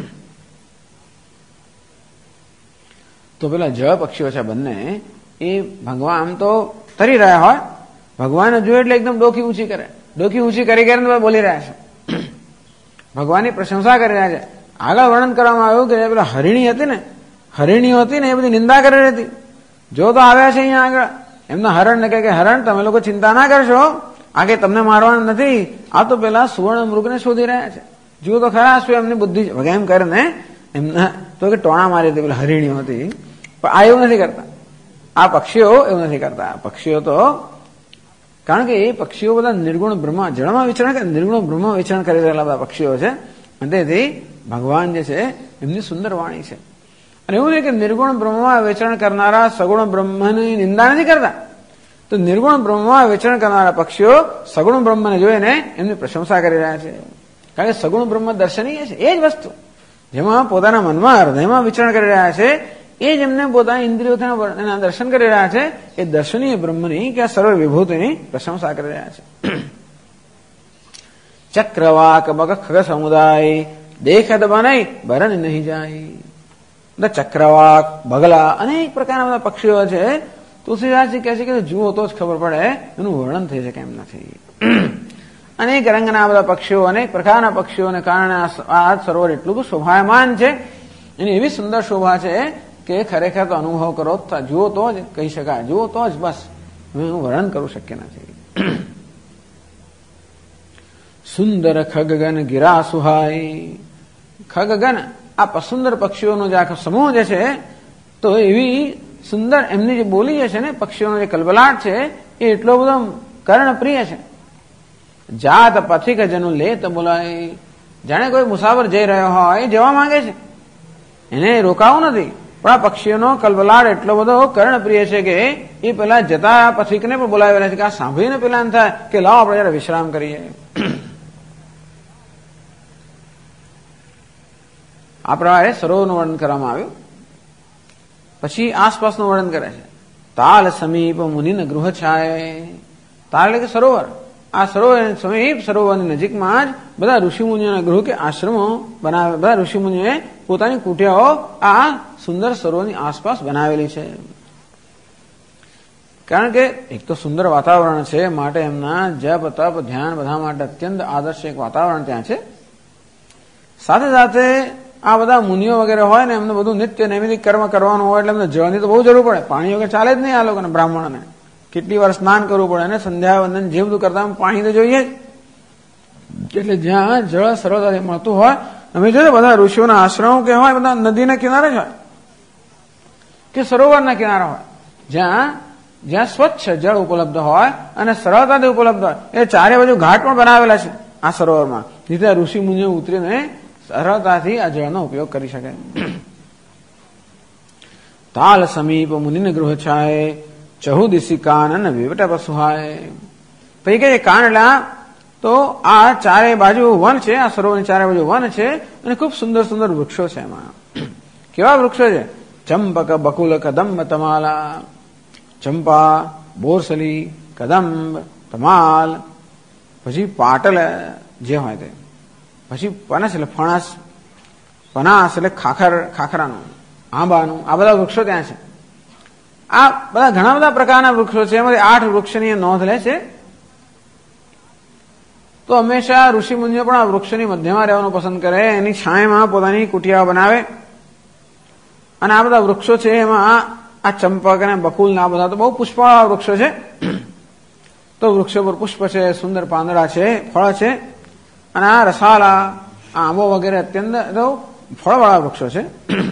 તો પેલા જળ પક્ષીઓ છે બંને, એ ભગવાન આમ તો તરી રહ્યા હોય, ભગવાનને જોયે એટલે એકદમ ડોકી ઊંચી કરે, ડોકી ઊંચી કરી કરીને બોલી રહ્યા છે, ભગવાનની પ્રશંસા કરી રહ્યા છે. આગળ વર્ણન કરવામાં આવ્યું કે પેલા હરિણી હતી ને, હરિણીઓ હતી ને એ બધી નિંદા કરી રહી હતી. જો તો આવ્યા છે અહીંયા આગળ, એમના હરણ ને કહે કે હરણ તમે લોકો ચિંતા ના કરશો, આગે તમને મારવાનું નથી. આ તો પેલા સુવર્ણ મૃગને શોધી રહ્યા છે, જુઓ તો ખરા શું એમની બુદ્ધિ એમ કરીને એમના તો કે ટોણા મારી હતી પેલા હરિણીઓ હતી. પણ આ એવું નથી કરતા, આ પક્ષીઓ એવું નથી કરતા. પક્ષીઓ તો કારણ કે એ પક્ષીઓ બધા નિર્ગુણ બ્રહ્મ જળમાં વિચરણ કરે, નિર્ગુણ બ્રહ્મ વિચરણ કરી રહેલા બધા પક્ષીઓ છે. અને તેથી ભગવાન જે છે એમની સુંદર વાણી છે. અને એવું નહીં કે નિર્ગુણ બ્રહ્મમાં વિચરણ કરનારા સગુણ બ્રહ્મની નિંદા નથી કરતા. તો નિર્ગુણ બ્રહ્મમાં વિચરણ કરનારા પક્ષીઓ સગુણ બ્રહ્મને જોઈને એમની પ્રશંસા કરી રહ્યા છે. કારણ કે સગુણ બ્રહ્મ દર્શનીય છે. એ જ વસ્તુ જેમાં પોતાના મનમાં હૃદયમાં વિચરણ કરી રહ્યા છે, એ જ એમને પોતાની ઇન્દ્રિયોથી એના દર્શન કરી રહ્યા છે. એ દર્શનીય બ્રહ્મની કે સર્વ વિભૂતિની પ્રશંસા કરી રહ્યા છે. ચક્રવાક બગ ખગ સમુદાય દેખત બનાય બરણ નહીં જાય. ચક્રવાક, બગલા, અનેક પ્રકારના બધા પક્ષીઓ છે. તો તુલસીદાસજી કહે છે કે જુઓ તો જ ખબર પડે, એનું વર્ણન થઈ શકે એમ નથી. અનેક રંગના બધા પક્ષીઓ, અનેક પ્રકારના પક્ષીઓને કારણે આ સરોવર એટલું બધું શોભાયમાન છે, એની એવી સુંદર શોભા છે કે ખરેખર તો અનુભવ કરો, જુઓ તો જ કહી શકાય, જુઓ તો જ બસ, એનું વર્ણન કરવું શક્ય નથી. સુંદર ખગગન ગિરા સુહાય. ખગગન આ સુંદર પક્ષીઓનો જે આખો સમૂહ જે છે, તો એવી સુંદર એમની જે બોલી છે ને, પક્ષીઓનો જે કલબલાટ છે એ એટલો બધો કર્ણપ્રિય છે. જાત પથિક જનું લેત બોલાય. જાણે કોઈ મુસાફર જઈ રહ્યો હોય, જવા માંગે છે, એને રોકાવું નથી, પણ આ પક્ષીઓનો કલબલાટ એટલો બધો કર્ણપ્રિય છે કે એ પેલા જતા પથિકને પણ બોલાવેલા છે કે આ સાંભળીને પેલા એમ થાય કે લાવો આપણે જરા વિશ્રામ કરીએ. આ પ્રમાણે સરોવરનું વર્ણન કરવામાં આવ્યું. પછી આસપાસનું વર્ણન કરે છે. તાલ સમીપ મુનિન ગૃહ છાય. તાલ એટલે કે સરોવર. આ સરોવર સમીપ, સરોવરની નજીકમાં જ બધા ઋષિમુનિઓના ગૃહ કે આશ્રમો બનાવે. બધા ઋષિમુનિઓએ પોતાની કુટિયાઓ આ સુંદર સરોવરની આસપાસ બનાવેલી છે. કારણ કે એક તો સુંદર વાતાવરણ છે, માટે એમના જપ તપ ધ્યાન બધા માટે અત્યંત આદર્શ એક વાતાવરણ ત્યાં છે. સાથે સાથે આ બધા મુનિઓ વગેરે હોય ને, એમને બધું નિત્ય નૈમિતિક કર્મ કરવાનું હોય એટલે એમને જળની તો બહુ જરૂર પડે. પાણી વગર ચાલે જ નહીં આ લોકોને, બ્રાહ્મણને કેટલી વાર સ્નાન કરવું પડે અને સંધ્યા વંદન જે બધું કરતા પાણી તો જોઈએ જ. એટલે જ્યાં જળ સરળતાથી મળતું હોય, અમે જોઈએ બધા ઋષિઓના આશ્રમો કે હોય બધા નદીના કિનારે જ હોય કે સરોવરના કિનારે હોય, જ્યાં સ્વચ્છ જળ ઉપલબ્ધ હોય અને સરળતાથી ઉપલબ્ધ હોય. એ ચારે બાજુ ઘાટ પણ બનાવેલા છે આ સરોવરમાં, જેથી ઋષિ મુનિઓ ઉતરીને સરળતાથી આ જળનો ઉપયોગ કરી શકે. તાલ સમીપ મુનિન ગૃહ છાય. ચહુદિશી કાનન વિવટ પશુહાય. પછી કે કાનડા તો આ ચારે બાજુ વન છે, આ સરોવરની ચારે બાજુ વન છે અને ખૂબ સુંદર સુંદર વૃક્ષો છે. એમાં કેવા વૃક્ષો છે? ચંપક બકુલ કદંબ તમાલા. ચંપા, બોરસલી, કદંબ, તમાલ, પછી પાટલ જે હોય તે, પછી પનસ એટલે ફણસ, પનાસ એટલે ખાખરાનું, આંબાનું, આ બધા વૃક્ષો ત્યાં છે. આ બધા ઘણા બધા પ્રકારના વૃક્ષો છે. એમાંથી 8 વૃક્ષની નોંધ લે છે. તો હંમેશા ઋષિ મુનિઓ પણ આ વૃક્ષની મધ્યમાં રહેવાનું પસંદ કરે, એની છાંયમાં પોતાની કુટિયાઓ બનાવે. અને આ બધા વૃક્ષો છે એમાં આ ચંપક અને બકુલ ના બધા તો બહુ પુષ્પવાળા વૃક્ષો છે. તો વૃક્ષો પર પુષ્પ છે, સુંદર પાંદડા છે, ફળ છે. અને આ રસાલા, આંબો વગેરે અત્યંત ફળવાળા વૃક્ષો છે.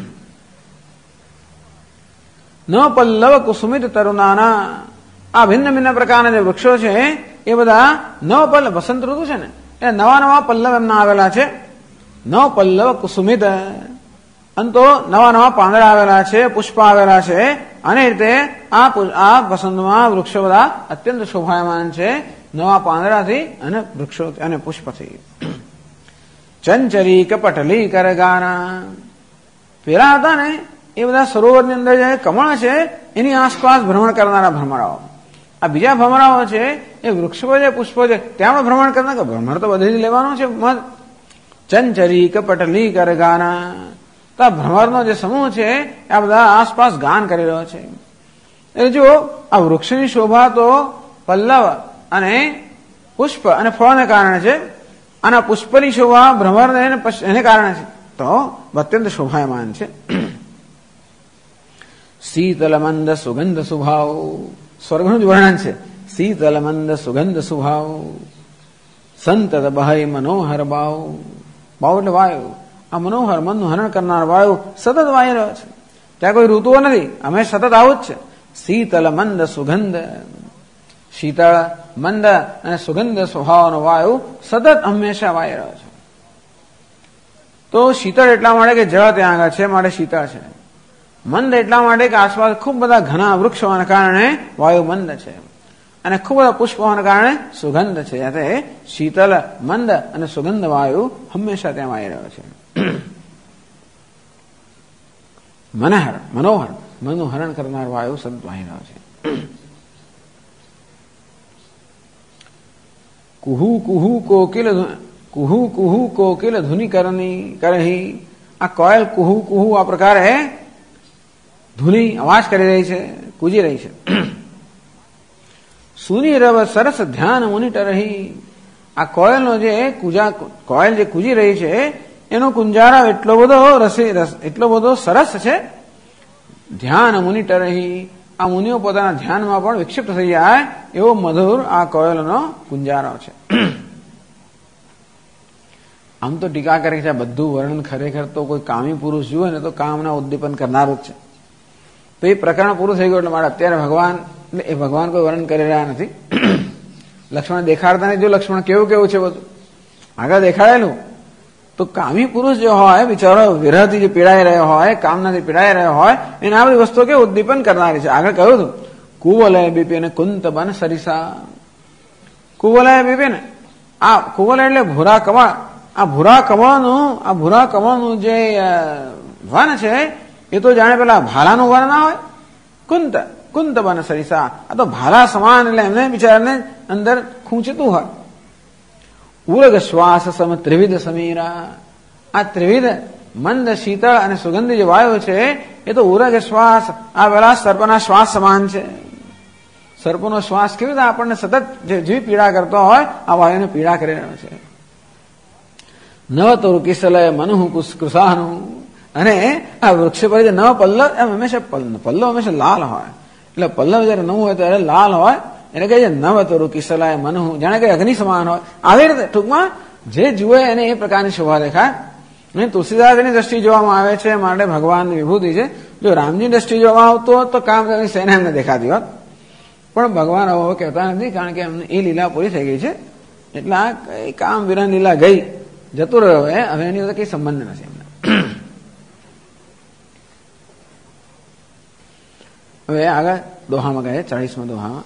ન પલ્લવ કુસુમિત તરુણાના. આ ભિન્ન ભિન્ન પ્રકારના જે વૃક્ષો છે એ બધા નવ પલ્લવ, વસંત ઋતુ છે ને, એ નવા નવા પલ્લવ એમના આવેલા છે. નવ પલ્લવ કુસુમિત, અંતો નવા નવા પાંદડા આવેલા છે, પુષ્પ આવેલા છે. અને રીતે આ વસંતમાં વૃક્ષો બધા અત્યંત શોભાયમાન છે, નવા પાંદડાથી અને વૃક્ષો અને પુષ્પથી. ચંચરી કપટલી કરગાના. પેલા હતા ને એ બધા સરોવરની અંદર જે કમળ છે એની આસપાસ ભ્રમણ કરનારા ભ્રમરાઓ. આ બીજા ભ્રમરાઓ છે એ વૃક્ષો છે, પુષ્પો છે, ત્યાં ભ્રમણ કરનાર. ભ્રમણ તો બધી લેવાનું છે. ચંચરી કપટલી કરગાના. તો આ ભ્રમરનો જે સમૂહ છે આ બધા આસપાસ ગાન કરી રહ્યો છે. એટલે જો આ વૃક્ષની શોભા તો પલ્લવ અને પુષ્પ અને ફળને કારણે છે, અને પુષ્પની શોભા ભ્રમરને એને કારણે છે, તો અત્યંત શોભાયમાન છે. શીતલ મંદ સુગંધ સુભાવ. સ્વર્ગનું જ વર્ણન છે. શીતલ મંદ સુગંધ સુભાવ. સંતત બહય મનોહર બાવ. બાવ એટલે વાયુ. આ મનોહર, મનનું હરણ કરનાર વાયુ સતત વાય રહ્યો છે. ત્યાં કોઈ ઋતુઓ નથી, અમે સતત આવું જ છે. શીતલ મંદ સુગંધ. શીતળ, મંદ અને સુગંધ સ્વભાવનો વાયુ સતત હંમેશા વાય રહ્યો છે. તો શીતળ એટલા માટે કે જળ ત્યાં આગળ છે, માટે શીતળ છે. મંદ એટલા માટે કે આસપાસ ખૂબ બધા ઘણા વૃક્ષ હોવાના કારણે વાયુ મંદ છે. અને ખૂબ બધા પુષ્પ હોવાના કારણે સુગંધ છે. એટલે શીતલ, મંદ અને સુગંધ વાયુ હંમેશા ત્યાં વાય રહ્યો છે. મનોહર, મનનું હરણ કરનાર વાયુ સતત વાય રહ્યો છે. કુહુ કુહુ કોકિલ ધુનિ કરહી. આ કોયલ કુહુ કુહુ આ પ્રકારે ધૂની અવાજ કરી રહી છે, કૂજી રહી છે. સુની રવ સરસ ધ્યાન મુનિટ રહી. આ કોયલનો જે કોયલ જે કૂજી રહી છે એનો કુંજારો એટલો બધો સરસ છે. ધ્યાન મુનિટ રહી. આ મુનિઓ પોતાના ધ્યાનમાં પણ વિક્ષિપ્ત થઈ જાય એવો મધુર આ કોયલનો કુંજારો છે. આમ તો ટીકા કરે છે બધું વર્ણન ખરેખર તો કોઈ કામી પુરુષ જુએ ને તો કામના ઉદ્દીપન કરનારું જ છે. તો એ પ્રકરણ પૂરું થઈ ગયું એટલે મારે અત્યારે ભગવાન કોઈ વર્ણન કરી રહ્યા નથી. લક્ષ્મણ દેખાડતા નહીં. જો લક્ષ્મણ કેવું છે બધું આગળ દેખાડેલું. તો કામી પુરુષ જે હોય બિચારો વિરહથી જે પીડાઈ રહ્યો હોય, કામનાથી પીડાઈ રહ્યો હોય એને આ બધી વસ્તુઓ કે ઉદ્દીપન કરનારી છે. આગળ કહ્યું હતું કુવલય બીપીન કુંત બન સરિસા. કુવલય બીપીન, આ કુવલય એટલે ભૂરા કમળ. આ ભૂરા કમળનું જે વન છે એ તો જાણે પેલા ભાલાનું વન ના હોય. કુંત બન સરિસા. આ તો ભાલા સમાન એટલે એમને બિચારાને અંદર ખૂંચતું હોય. ઉરગ શ્વાસ સમ ત્રિવિધ સમીરા. આ ત્રિવિધ મંદ, શીતળ અને સુગંધી જે વાયુ છે એ તો ઉરગ શ્વાસ, આ પેલા સર્પના શ્વાસ સમાન છે. સર્પનો શ્વાસ કેવી રીતે આપણને સતત જે પીડા કરતો હોય આ વાયુને પીડા કરી રહ્યો છે. નવતરુ કિસલય મનુહુ કૃષાનું. અને આ વૃક્ષ પર જે નવ પલ્લવ એમ હંમેશા પલ્લવ હંમેશા લાલ હોય. એટલે પલ્લવ જયારે નવું હોય ત્યારે લાલ હોય. એને કહે છે નવતરુ કિસલાય મનુહુ, જાણે કે અગ્નિ સમાન હોય. આવી રીતે ટૂંકમાં જે જુએ એને એ પ્રકારની શોભા દેખાય. અને તુલસીદાસની દ્રષ્ટિ જોવામાં આવે છે માટે ભગવાનની વિભૂતિ છે. જો રામની દ્રષ્ટિ જોવામાં આવતો હોત તો કામદેવની સેના એમને દેખાતી હોત. પણ ભગવાન આવો કહેતા નથી કારણ કે એમને એ લીલા પૂરી થઈ ગઈ છે. એટલે આ કામ વિરહ લીલા ગઈ, જતું રહ્યો. હવે એની સાથે કઈ સંબંધ નથી એમને. હવે આગળ દોહામાં કહે 40મા દોહામાં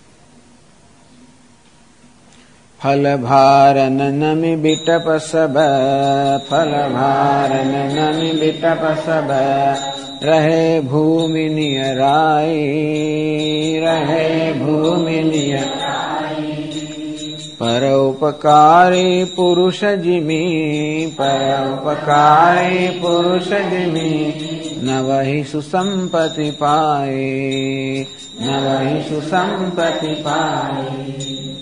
ફલ ભારન નમી બીટપ સબ, ફલ ભારન નમી બીટપ સબ, રહે ભૂમિ નિયરાઈ, રહે ભૂમિ નિયરાઈ. પરોપકારી પુરુષ જીમી, પરોપકારી પુરુષ જીમી, ન વહી સુસંપત્તિ પાય, ન વહી સુસંપત્તિ પાય.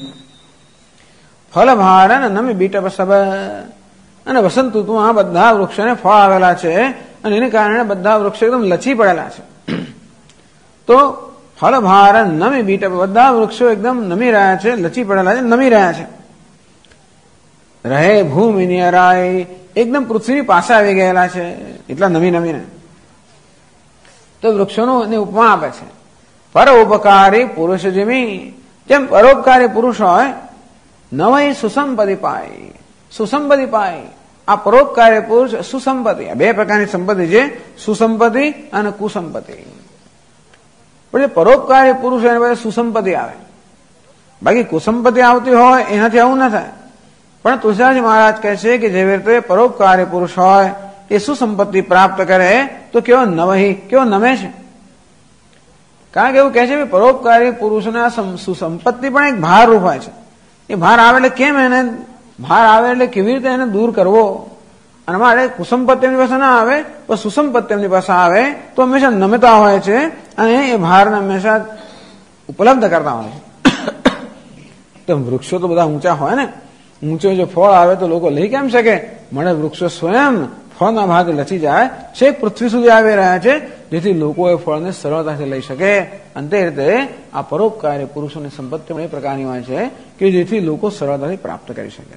ફલ ભારન નમી બીટપ સબ. અને વસંત ઋતુમાં બધા વૃક્ષોને ફળ આવેલા છે અને એને કારણે બધા વૃક્ષો એકદમ લચી પડેલા છે. તો ફળ ભારન નમી બીટપ, બધા વૃક્ષો એકદમ નમી રહ્યા છે, લચી પડેલા છે, નમી રહ્યા છે. રહે ભૂમિ નિયરાય, એકદમ પૃથ્વીની પાસે આવી ગયેલા છે એટલા નમીને. તો વૃક્ષોનું ઉપમા આપે છે. પરોપકારી પુરુષ જેમી, જેમ પરોપકારી પુરુષ હોય નવય સુસંપત્તિ પાય, સુસંપત્તિ પાય. આ પરોપકારી પુરુષ સુસંપત્તિ, બે પ્રકારની સંપત્તિ છે, સુસંપત્તિ અને કુસંપત્તિ. પણ જે પરોપકારી પુરુષ એની પાસે સુસંપત્તિ આવે, બાકી કુસંપત્તિ આવતી હોય એનાથી આવું ના થાય. પણ તુલસીદાસજી મહારાજ કહે છે કે જેવી રીતે પરોપકારી પુરુષ હોય એ સુસંપત્તિ પ્રાપ્ત કરે તો કેવો નવહી, કેવો નમે છે. કારણ કે એવું કહે છે કે પરોપકારી પુરુષના સુસંપત્તિ પણ એક ભાર રૂપ હોય છે. એ ભાર આવે એટલે કેમ એને ભાર આવે એટલે કેવી રીતે એને દૂર કરવો. અને મારે કુસંપત્તિ એમની પાસે ના આવે પણ સુસંપત્તિ એમની પાસે આવે તો હંમેશા નમતા હોય છે અને એ ભારને હંમેશા ઉપલબ્ધ કરતા હોય છે. તો વૃક્ષો તો બધા ઊંચા હોય ને, ઊંચો જો ફળ આવે તો લોકો લઈ કેમ શકે. મળે વૃક્ષો સ્વયં ફળના ભાગે લચી જાય, છેક પૃથ્વી સુધી આવી રહ્યા છે જેથી લોકો એ ફળને સરળતાથી લઈ શકે. અંતે રીતે આ પરોપકારી પુરુષોની સંપત્તિ એ પ્રકારની હોય છે કે જેથી લોકો સરળતાથી પ્રાપ્ત કરી શકે.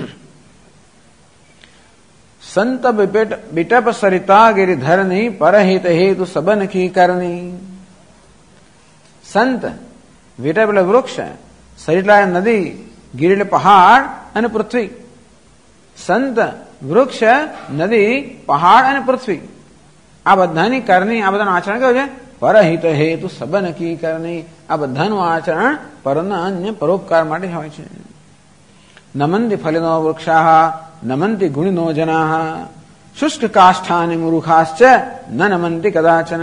સંત બીટપ સરિતા ગિરિધરની પરહિત હેતુ સબનખી કરની. સંત બીટપ એટલે વૃક્ષ, સરિતા નદી, ગિર એટલે પહાડ અને પૃથ્વી. સંત, વૃક્ષ, નદી, પહાડ અને પૃથ્વી આ બધાની કરની, આ બધાનું આચરણ કેવું છે? પરહિત હેતુ સબનખી કરની. આ બધાનું આચરણ પરના અન્ય પરોપકાર માટે હોય છે. નમંતિ ફલિનો વૃક્ષાઃ નમંતિ ગુણિનો જનાઃ શુષ્ક કાષ્ઠાનિ મુરુખાશ્ચ ન નમંતિ કદાચન.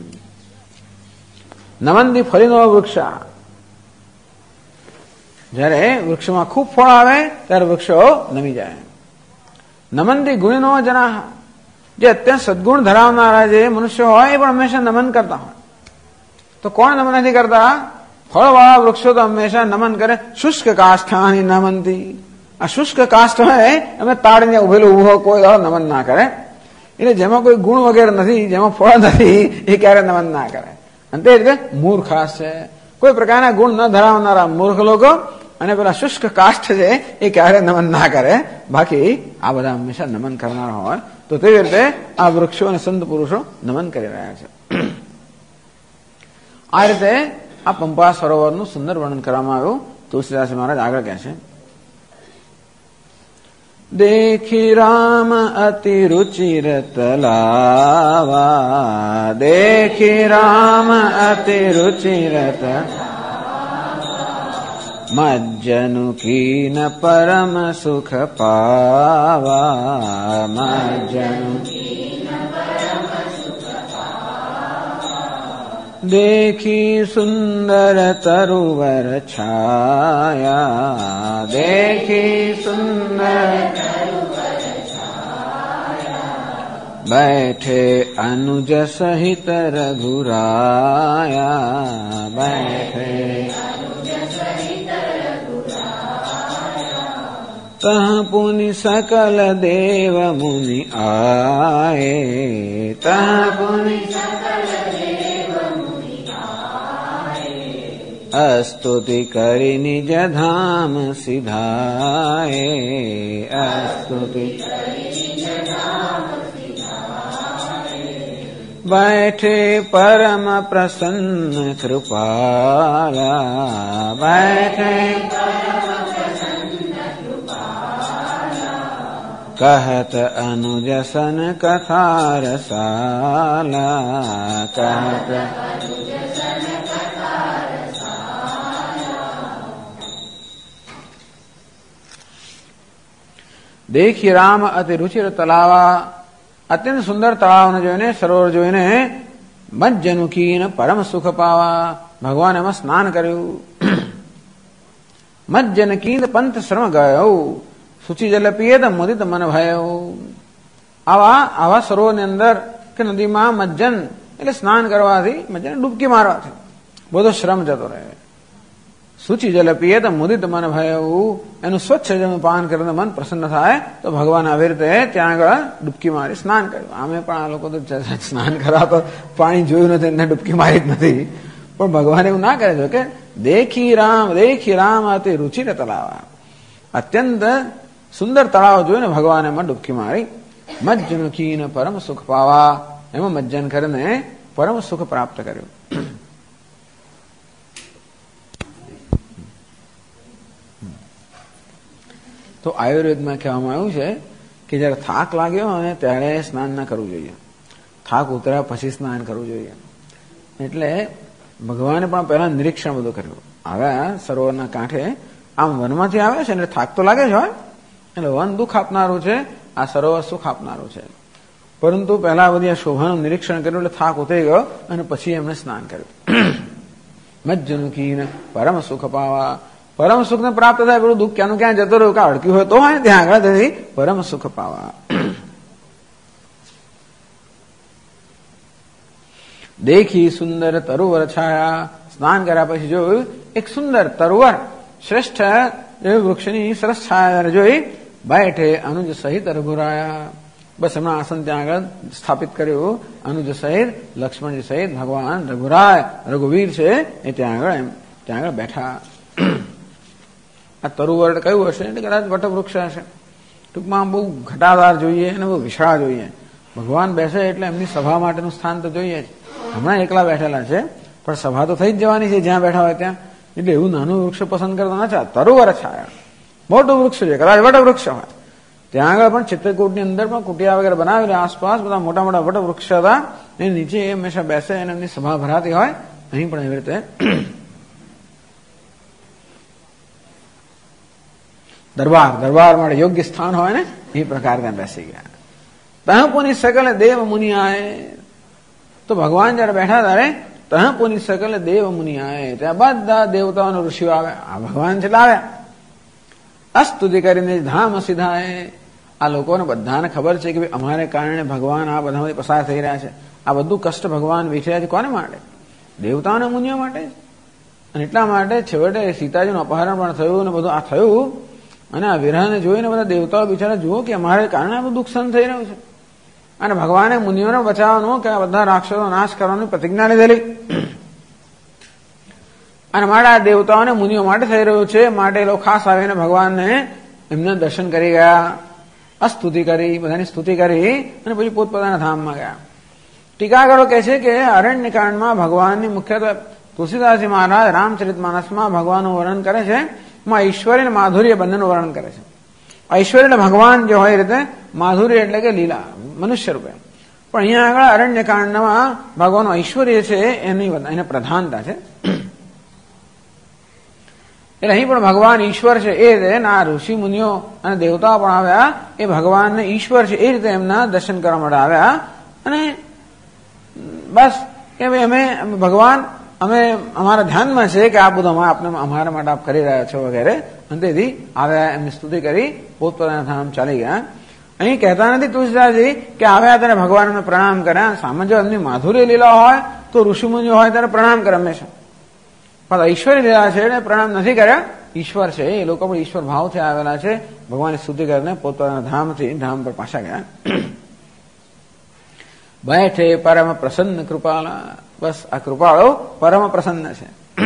નમંતિ ફલિનો વૃક્ષા, જયારે વૃક્ષમાં ખૂબ ફળ આવે ત્યારે વૃક્ષો નમી જાય. નમંતિ ગુણિનો જનાઃ, જે અત્યંત સદગુણ ધરાવનારા જે મનુષ્ય હોય એ પણ હંમેશા નમન કરતા હોય. તો કોણ નમન નથી કરતા? ફળવાળા વૃક્ષો તો હંમેશા નમન કરે. શુષ્ક કાષ્ઠાની નમનતી. આ શુષ્ક કાષ્ઠ હોય અમે તાળને ઉભેલું ઉભો કોઈ નમન ના કરે. એટલે જેમાં કોઈ ગુણ વગેરે નથી, જેમાં ફળ નથી, એ ક્યારે નમન ના કરે. અને તે રીતે મૂર્ખાસ છે, કોઈ પ્રકારના ગુણ ન ધરાવનારા મૂર્ખ લોકો અને પેલા શુષ્ક કાષ્ઠ છે એ ક્યારે નમન ના કરે. બાકી આ બધા હંમેશા નમન કરનારા હોય. તો તેવી રીતે આ વૃક્ષો અને સંત પુરુષો નમન કરી રહ્યા છે. આ રીતે આ પંપા સરોવરનું સુંદર વર્ણન કરવામાં આવ્યું. તુલસીદાસ મહારાજ આગળ કહે છે, દેખી રામ અતિ રુચિર તલાવા, દેખી રામ અતિ રુચિર મજ્જનુ કીન પરમ સુખ પાવા, મજ્જનુ દેખી સુંદર તરુવર છાયા, દેખી સુંદર बैठे अनुज सहित रघुराया, बैठे तह पुनि सकल देव मुनि आए, तह पुनि अस्तुति करि निज धाम सिधाए, अस्तुति बैठे परम प्रसन्न कृपाला, बैठे कहत अनुज सन कथा रसाला, कहत દેખી રામ અતિ રુચિર તલાવા. અત્યંત સુંદર તળાવને જોઈને, સરોવર જોઈને મજ્જનુકીન પરમ સુખ પાવા. ભગવાન એમાં સ્નાન કર્યું. મજ્જનકીન પંથ શ્રમ ગયો, સૂચિ જલ પીએ તો મુદિત મન ભયો. આવા સરોવરની અંદર કે નદીમાં મજ્જન એટલે સ્નાન કરવાથી, મજ્જન ડૂબકી મારવાથી બધો શ્રમ જતો રહે. સૂચિ જલ પીએ તો મુદિત મન ભયું. એનું સ્વચ્છ જળ પાન કરીને મન પ્રસન્ન થાય. તો ભગવાન આવી રીતે ત્યાં આગળ ડૂબકી મારી સ્નાન કર્યું. આમે પણ આ લોકો તો સ્નાન કરવા તો પાણી જોયું નથી, એને ડૂબકી મારી જ નથી. પણ ભગવાન એવું ના કરે છે કે દેખી રામ અતિ રુચિર તલાવા. અત્યંત સુંદર તળાવ જોઈને ભગવાન એમાં ડૂબકી મારી. મજ્જનકીન પરમ સુખ પાવા. એમાં મજ્જન કરીને પરમ સુખ પ્રાપ્ત કર્યું. તો આયુર્વેદમાં કહેવામાં આવ્યું છે કે જયારે થાક લાગ્યો અને ત્યારે સ્નાન ના કરવું જોઈએ. થાક ઉતર્યા પછી સ્નાન કરવું જોઈએ. એટલે ભગવાને પણ પહેલા નિરીક્ષણ બધું કર્યું. આવ્યા સરોવરના કાંઠે, આમ વનમાંથી આવે છે એટલે થાક તો લાગે જ હોય. એટલે વન દુઃખ આપનારું છે, આ સરોવર સુખ આપનારું છે. પરંતુ પહેલા બધી આ શોભાનું નિરીક્ષણ કર્યું એટલે થાક ઉતરી ગયો અને પછી એમણે સ્નાન કર્યું. મજ્જનુકીન પરમ સુખ પાવા. પરમ સુખ ને પ્રાપ્ત થાય, પેલું દુઃખ ક્યાંનું ક્યાં જતો રહ્યું, કા અડક્યું હોય તો હોય ત્યાં આગળ, તેથી પરમ સુખ પાવા. દેખી સુંદર તરુવર છાયા. સ્નાન કર્યા પછી જોયું એક સુંદર તરુવર, શ્રેષ્ઠ વૃક્ષની સરસ છાયા જોઈ. બેઠે અનુજ સહિત રઘુરાયા. બસ હમણાં આસન ત્યાં આગળ સ્થાપિત કર્યું. અનુજ સહિત, લક્ષ્મણજી સહિત ભગવાન રઘુરાય, રઘુવીર છે એ ત્યાં આગળ બેઠા. આ તરુવર કયું હશે? એટલે કદાચ વટવૃક્ષ હશે. ટૂંકમાં બહુ ઘટાદાર જોઈએ અને બહુ વિશાળ જોઈએ. ભગવાન બેસે એટલે એમની સભા માટેનું સ્થાન તો જોઈએ જ. હમણાં એકલા બેઠેલા છે, પણ સભા તો થઈ જ જવાની છે જ્યાં બેઠા હોય ત્યાં. એટલે એવું નાનું વૃક્ષ પસંદ કરતા નથી. તરુવર છાયા મોટું વૃક્ષ છે, કદાચ વટવૃક્ષ હોય. ત્યાં આગળ પણ ચિત્રકૂટની અંદર પણ કુટિયા વગેરે બનાવેલી, આસપાસ બધા મોટા મોટા વટવૃક્ષ હતા. એની નીચે એ હંમેશા બેસે અને એમની સભા ભરાતી હોય. અહીં પણ એવી રીતે દરબાર માટે યોગ્ય સ્થાન હોય ને એ પ્રકાર ત્યાં બેસી ગયા. તહ પુનિ સકલ દેવ મુનિ આય. તો ભગવાન જયારે બેઠા ત્યારે તહ પુનિ સકલ દેવ મુનિ આય. ત્યાં બધા દેવતાઓનો ઋષિઓ આવ્યા. આ ભગવાન છેલ્લા આવ્યા. અસ્તુતિ કરીને ધામ સીધાય. આ લોકોને બધાને ખબર છે કે અમારે કારણે ભગવાન આ બધામાંથી પસાર થઈ રહ્યા છે, આ બધું કષ્ટ ભગવાન વેઠી રહ્યા છે. કોને માટે? દેવતાઓને મુનિઓ માટે. અને એટલા માટે છેવટે સીતાજીનું અપહરણ પણ થયું અને બધું આ થયું. અને આ વિરહને જોઈને બધા દેવતાઓ બિચારા જુઓ કે અમારે કારણે આ બધું દુઃખ સહન થઈ રહ્યું છે. અને ભગવાને મુનિઓને બચાવવાનું કે આ બધા રાક્ષસો નાશ કરવાની પ્રતિજ્ઞા લીધેલી. અને માટે આ દેવતાઓને મુનિઓ માટે થઈ રહ્યું છે. માટે એ લોકો ખાસ આવીને ભગવાનને એમને દર્શન કરી ગયા, સ્તુતિ કરી, બધાની સ્તુતિ કરી અને પછી પોતપોતાના ધામમાં ગયા. ટીકાકારો કહે છે કે અરણ્યકાંડમાં ભગવાનની મુખ્યત્વે તુલસીદાસજી મહારાજ રામચરિતમાનસમાં ભગવાનનું વર્ણન કરે છે. એમાં ઐશ્વર્ય અને માધુર્ય બંનેનું વર્ણન કરે છે. ઐશ્વર્ય એટલે ભગવાન જે હોય એ રીતે, માધુર્ય એટલે કે લીલા મનુષ્ય રૂપે. પણ અહીંયા આગળ અરણ્યકાંડમાં ભગવાનનું ઐશ્વર્ય છે એને પ્રધાનતા છે. એટલે અહીં પણ ભગવાન ઈશ્વર છે એ રીતે આ ઋષિ મુનિઓ અને દેવતાઓ પણ આવ્યા એ ભગવાનને ઈશ્વર છે એ રીતે એમના દર્શન કરવા માટે આવ્યા. અને બસ કે ભાઈ અમે ભગવાન અમે અમારા ધ્યાનમાં છે કે આ બધું અમારા માટે આપ કરી રહ્યા છો વગેરે. અને તેથી આવ્યા, એમની સ્તુતિ કરી પોતપોતાના ધામ ચાલી ગયા. અહીં કહેતા નથી તુલસીદાસજી કે આવ્યા ત્યારે ભગવાન અમે પ્રણામ કર્યા. સામાન્ય એમની માધુર્ય લીલા હોય તો ઋષિમુનિઓ હોય ત્યારે પ્રણામ કરે હંમેશા. પણ ઐશ્વર્ય લીલા છે એને પ્રણામ નથી કર્યા. ઈશ્વર છે એ લોકો પણ ઈશ્વર ભાવથી આવેલા છે. ભગવાનની સ્તુતિ કરીને પોતાના ધામ પર પાછા ગયા. બેઠે પરમ પ્રસન્ન કૃપાળા. બસ આ કૃપાળો પરમ પ્રસન્ન છે.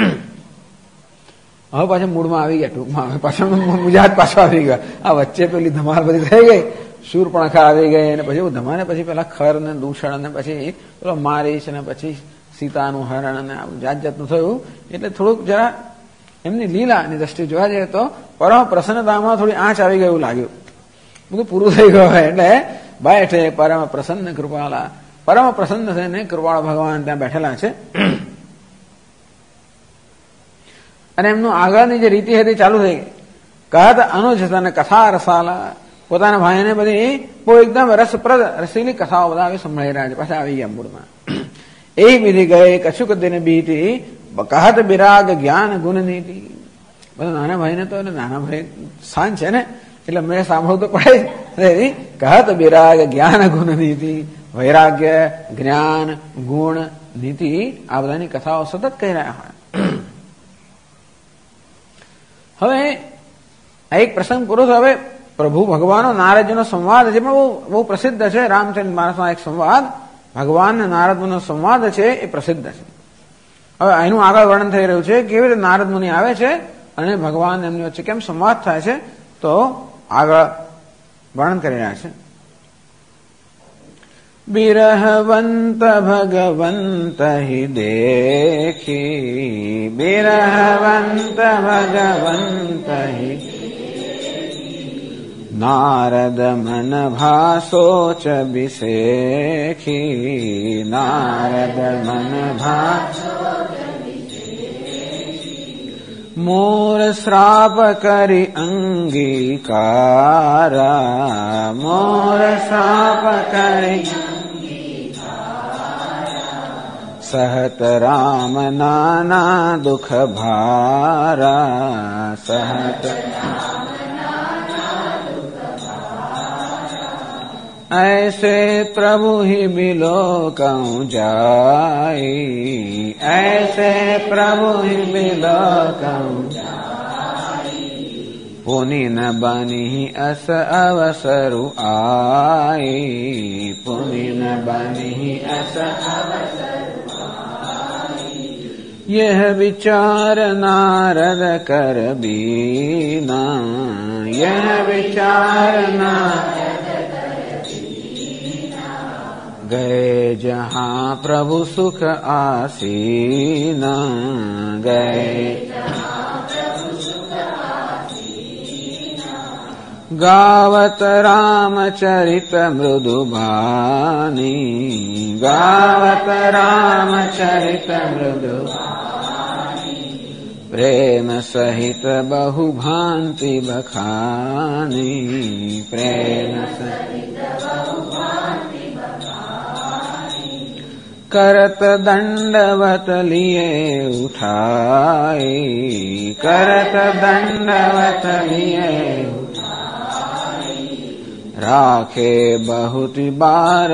હવે પાછા મૂળમાં આવી ગયા, ટૂંકમાં હવે પાછા મુજાત પાછો આવી ગયા. આ વચ્ચે પેલી ધમાલ બધી થઈ ગઈ, શૂર્પણખા આવી ગઈ અને પછી ધમાને પછી પેલા ખર ને દૂષણ ને પછી પેલો મારીશ ને પછી સીતાનું હરણ અને જાત જાતનું થયું. એટલે થોડુંક જરા એમની લીલાની દ્રષ્ટિએ જોવા જઈએ તો પરમ પ્રસન્નતામાં થોડી આંચ આવી ગયું લાગ્યું. બધું પૂરું થઈ ગયું હોય એટલે બેઠે પરમ પ્રસન્ન કૃપાળા. પરમ પ્રસન્ન થઈને કૃપાળ ભગવાન ત્યાં બેઠેલા છે. અને એમનું આગળની જે રીતિ હતી ચાલુ થઈ ગઈ. કહત અનુજ અને કથા રસાલા. પોતાના ભાઈને બધી બહુ એકદમ રસપ્રદ રસીલી કથાઓ બધા આવી સંભળાઈ રહ્યા છે. પાછા આવી ગયા મૂળમાં. એ વિધિ ગયે કશુક દિન બીતી કહત બિરાગ જ્ઞાન ગુણ નીતિ. બધા નાના ભાઈને તો નાના ભાઈ શાન છે ને એટલે મેં સાંભળવું તો પડે. કહત બિરાગ જ્ઞાન ગુણ નીતિ. વૈરાગ્ય, જ્ઞાન, ગુણ, નીતિ આ બધાની કથાઓ સતત કહી રહ્યા હોય. હવે એક પ્રસંગ પૂરો થયો. હવે પ્રભુ ભગવાનનો નારદજીનો સંવાદ છે પણ બહુ પ્રસિદ્ધ છે. રામચરિત માનસમાં એક સંવાદ ભગવાન અને નારદ મુનિનો સંવાદ છે એ પ્રસિદ્ધ છે. હવે એનું આગળ વર્ણન થઈ રહ્યું છે કેવી રીતે નારદ મુનિ આવે છે અને ભગવાન એમની વચ્ચે કેમ સંવાદ થાય છે તો આગળ વર્ણન કરી રહ્યા છે. બિરહવંત ભગવંત હિ દેખી. બિરહવંત ભગવંત હિ નારદ મન ભાસોચ બિસેખી. નારદ મન ભાસોચ મોર શ્રાપ કરી અંગીકારા. મોર શ્રાપ કરી સહત રામ નાના દુઃખ ભારા. સહત ऐसे प्रभु ही मिलो कहूँ जाई. ऐसे प्रभु ही मिलो कहूँ जाई. पुनि न बनी अस अवसरु आई. पुनि न बनी अस अवसरु आई. यह विचार नारद कर बीना. यह विचार नारद गए जहाँ प्रभु सुख आसीना. गए गावत रामचरित मृदुबानी. गावत रामचरित मृदुबानी. प्रेम सहित बहु भांति बखानी. प्रेम सहित बहु भांति करत दंडवत लिए उठाई. करत दंडवत लिए उठाई. રાખે બહુતી બાર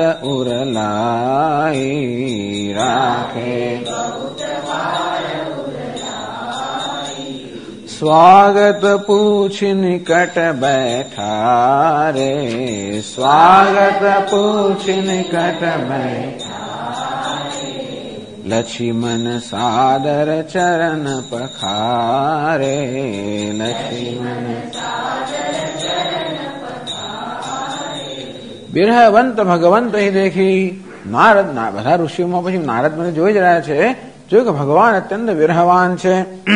ઉરલાઈ, રાખે સ્વાગત પૂછી નિકટ બેઠા રે, સ્વાગત પૂછી નિકટ બેઠા, લક્ષ્મણ સાદર ચરણ પખારે, લક્ષ્મણ વિરહવંત ભગવંત અહીં દેખી નારદ, બધા ઋષિઓમાં પછી નારદ મને જોઈ જ રહ્યા છે, જોયું કે ભગવાન અત્યંત વિરહવાન છે.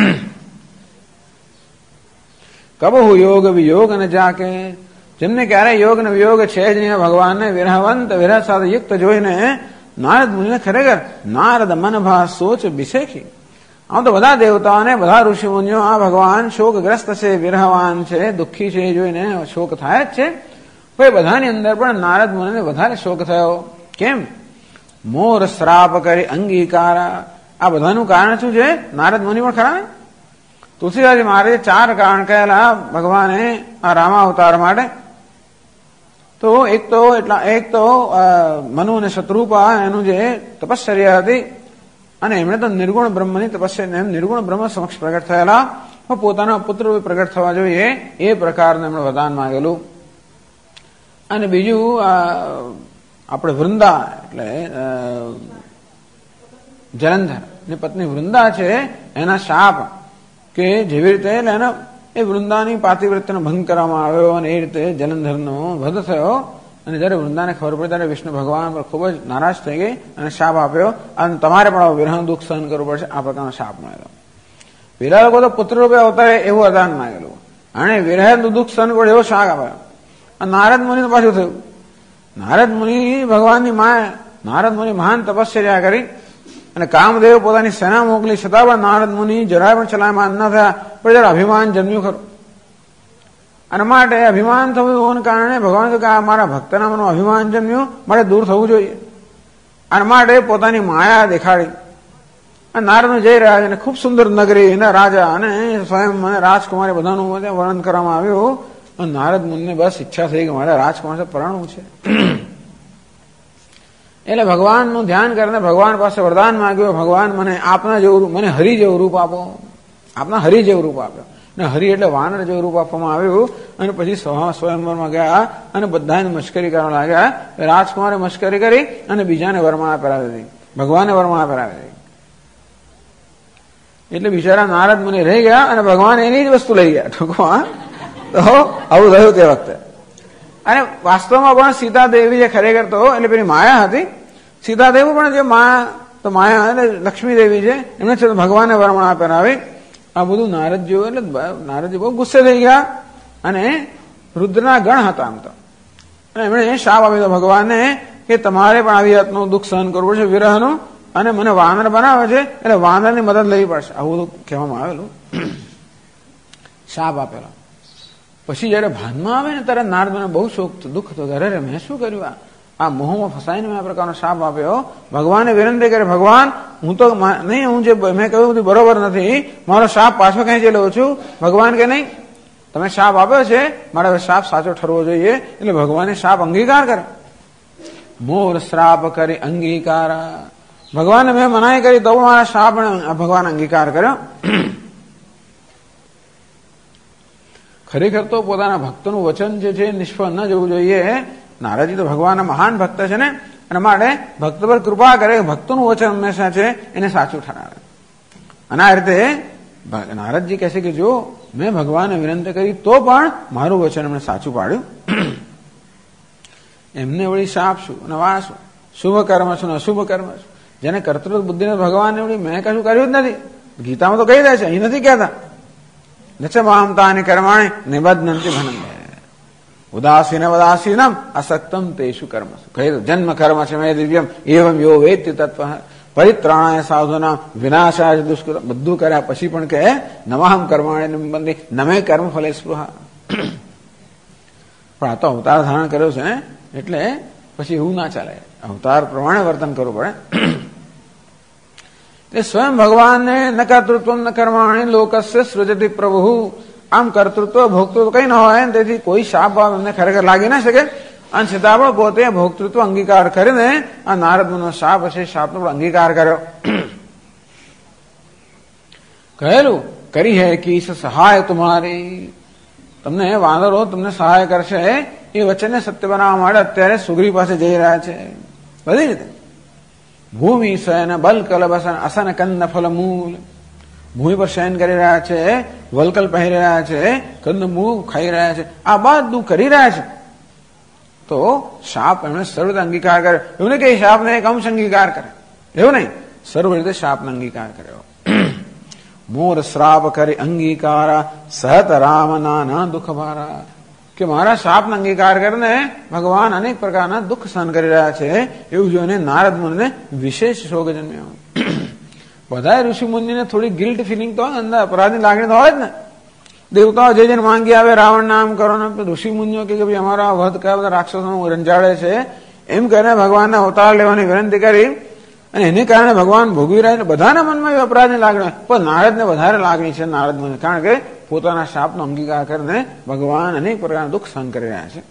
કબહુ યોગ વિયોગ ન જાકે, જેમને ક્યારેય યોગ ને વિયોગ છે જ નહીં, ભગવાનને વિરહવંત વિરહ સાથે યુક્ત જોઈને નારદ મુનિને ખરેખર નારદ મન ભા સોચ બિસેખી. આમ તો બધા દેવતાઓને બધા ઋષિ મુનિઓ આ ભગવાન શોકગ્રસ્ત છે, વિરહવાન છે, દુઃખી છે, જોઈને શોક થાય જ છે. પણ બધાની અંદર પણ નારદ મુનિને વધારે શોક થયો. કેમ? મોર શ્રાપ કરી અંગીકારા. આ બધાનું કારણ શું છે? નારદ મુનિ પણ ખરા ને. તુલસીદાસજી મહારાજે 4 કારણ કહેલા ભગવાને આ રામાવતાર માટે. તો એક તો મનુ અને શત્રુપા એનું જે તપશ્ચર્યા હતી, અને એમણે તો નિર્ગુણ બ્રહ્મની તપસ્યા, નિર્ગુણ બ્રહ્મ સમક્ષ પ્રગટ થયેલા, પોતાના પુત્ર પ્રગટ થવા જોઈએ એ પ્રકારનું એમણે વરદાન માંગેલું. અને બીજું આપણે વૃંદા એટલે જલંધર ની પત્ની વૃંદા છે, એના શાપ કે જેવી રીતે એ વૃંદાની પાતિવ્રત્યનો ભંગ કરવામાં આવ્યો અને એ રીતે જલંધરનો વધ થયો. અને જયારે વૃંદાને ખબર પડી ત્યારે વિષ્ણુ ભગવાન પર ખૂબ જ નારાજ થઈ ગઈ અને શાપ આપ્યો, અને તમારે પણ વિરહનું દુઃખ સહન કરવું પડશે, આ પ્રકારનો શાપ માંગેલો. પેલા લોકો તો પુત્ર રૂપે અવતારે એવું વરદાન માંગેલું, અને વિરહનું દુઃખ સહન કરે એવો શાપ આપ્યો. નારદ મુનિનું પાછું થયું. નારદ મુનિ ભગવાનની માયા, નારદ મુનિ મહાન તપશ્ચર્યા કરી અને કામદેવ પોતાની સેના મોકલી, છતાં પણ નારદ મુનિ જરાય પણ ચલાયમાન ન થયા. પણ જરા અભિમાન જન્મ્યું ખરું, અને માટે અભિમાન થવું હોવાને કારણે ભગવાન કહે કે આ મારા ભક્તના મનમાં અભિમાન જન્મ્યું, મારે દૂર થવું જોઈએ. અને માટે પોતાની માયા દેખાડી અને નારદ જઈ રહ્યા છે. અને ખૂબ સુંદર નગરી, એના રાજા અને સ્વયં રાજકુમારી બધાનું વર્ણન કરવામાં આવ્યું. અને નારદ મુનિને બસ ઈચ્છા થઈ કે મારે રાજકુમાર સાથે પરણવું છે. એટલે ભગવાનનું ધ્યાન કરીને ભગવાન પાસે વરદાન માંગ્યું, ભગવાન મને આપના જેવું, મને હરિ જેવું રૂપ આપો, આપના હરિ જેવું રૂપ આપ્યો. અને હરિ એટલે વાનર જેવું રૂપ આપવામાં આવ્યું. અને પછી સ્વયંવરમાં ગયા અને બધાને મશ્કરી કરવા લાગ્યા. રાજકુમારે મશ્કરી કરી અને બીજાને વરમાળા પહેરાવી દીધી, ભગવાને વરમાળા પહેરાવી દીધી. એટલે બિચારા નારદ મુનિ રહી ગયા અને ભગવાન એની જ વસ્તુ લઈ ગયા ટૂંકમાં. તો આવું થયું તે વખતે. અને વાસ્તવમાં પણ સીતા દેવી જે ખરેખર તો એટલે પેલી માયા હતી, સીતા દેવી પણ જે માયા એટલે લક્ષ્મી દેવી છે, એમને ભગવાને વરમાળા પહેરાવી. આ બધું નારદજીઓ એટલે નારદજી બહુ ગુસ્સે થઈ ગયા. અને રુદ્રના ગણ હતા આમ તો, અને એમણે શાપ આપ્યો ભગવાનને કે તમારે પણ આવી જાતનું દુઃખ સહન કરવું પડશે વિરહનું, અને મને વાનર બનાવે છે એટલે વાનરની મદદ લેવી પડશે, આવું બધું કહેવામાં આવેલું, શાપ આપેલો. પછી જયારે ભાનમાં આવે ને ત્યારે નારદને બહુ શોક દુઃખ થયું, અરે મેં શું કર્યું, આ મોહમાં ફસાઈને મેં આ પ્રકારનો શાપ આપ્યો. ભગવાને વિનંતી કરી, ભગવાન હું તો નહીં, હું જે મેં કહ્યું બધું બરોબર નથી, મારો શાપ પાછો ખેંચી લઉં છું. ભગવાન કે નહીં, તમે શાપ આપ્યો છે, મારા શાપ સાચો ઠરવો જોઈએ. એટલે ભગવાને શાપ અંગીકાર કરે. મોર શ્રાપ કરી અંગીકાર, ભગવાને મેં મનાઈ કરી તો મારા શાપ ભગવાન અંગીકાર કર્યો. ખરેખર તો પોતાના ભક્તનું વચન જે છે નિષ્ફળ ન જવું જોઈએ. નારદજી તો ભગવાનના મહાન ભક્ત છે ને, અને માટે ભક્ત પર કૃપા કરે, ભક્તનું વચન હંમેશા છે એને સાચું ઠરાવે. અને આ રીતે નારદજી કહે છે કે જો મેં ભગવાનને વિનંતી કરી તો પણ મારું વચન એમણે સાચું પાડ્યું. એમને વળી શાપ શું અને વા શું, શુભ કર્મ શું અશુભ કર્મ શું, જેને કર્તૃત્વ બુદ્ધિને ભગવાનને વળી મેં કશું કર્યું જ નથી. ગીતામાં તો કહી દે છે, અહીં નથી કહેતા. નચમામતાની કર્માણી નિબધ્નંતિ ભનંતે ઉદાસીન વદાસીનમ અસક્તમ તેષુ કર્મસુ. કહ્યું જન્મ કર્મ છે મે દિવ્યમ એવમ યો વેત્તિ તત્વ પરિત્રાણાય સાધુના વિનાશાય દુષ્કૃત. બધું કર્યા પછી પણ કહે નવાહમ કર્માણી નિબંધી નમે કર્મ ફલે સ્પૃહા. પણ આ તો અવતાર ધારણ કર્યો છે એટલે પછી એવું ના ચાલે, અવતાર પ્રમાણે વર્તન કરવું પડે. એ સ્વયં ભગવાનને ન કર્તૃત્વ ન કર્માણી લોકસ્ય સૃજતિ પ્રભુ. આમ કર્તૃત્વ ભોક્તૃત્વ કઈ ન હોય, તેથી કોઈ શાપ ભાવ એમને ખરેખર લાગી ના શકે. અને છતાં પણ પોતે ભોક્તૃત્વ અંગીકાર કરીને આ નારદ મુનિનો શાપ હશે, શાપનો પણ અંગીકાર કર્યો. કહેલું કરી હે કીસ સહાય તુમારી, તમને વાનરો તમને સહાય કરશે એ વચનને સત્ય બનાવવા માટે અત્યારે સુગ્રીવ પાસે જઈ રહ્યા છે. બધી રીતે ભૂમિ શયન બલ કલબસન અસન કંદ ફલ મૂલ, ભૂમિ પર શયન કરી રહ્યા છે, વલકલ પહેરી રહ્યા છે, કંદ મૂળ ખાઈ રહ્યા છે, આ બધું કરી રહ્યા છે. તો શાપ એમણે સર્વ રીતે અંગીકાર કર્યો. એવું નહીં કે શાપને એક અંશ અંગીકાર કરે, એવું નહીં, સર્વ રીતે શાપને અંગીકાર કર્યો. મોર શ્રાપ કરી અંગીકારા સહત રામ નાના દુઃખ ભારા, કે મારા શાપનો અંગીકાર કરીને ભગવાન અનેક પ્રકારના દુઃખ સહન કરી રહ્યા છે. એવું જોઈને નારદ મુનિને વિશેષ શોક જન્મ્યો. બધા ઋષિ મુનિને થોડી ગિલ્ટ ફિલિંગ તો અંદર અપરાધની લાગણી તો હોય જ ને. દેવતાઓ જે જેને માંગી આવે રાવણ નામ કરો ને, ઋષિ મુનિઓ કે ભાઈ અમારા વધ કયા બધા રાક્ષસોનું રંજાડે છે એમ કરીને ભગવાનના અવતાર લેવાની વિનંતી કરી, અને એને કારણે ભગવાન ભોગવી રહ્યા છે. બધાના મનમાં એ અપરાધની લાગણી, પણ નારદને વધારે લાગણી છે નારદ મુનિ, કારણ કે પોતાના શાપનો અંગીકાર કરીને ભગવાન અનેક પ્રકારના દુઃખ સહન કરી રહ્યા છે.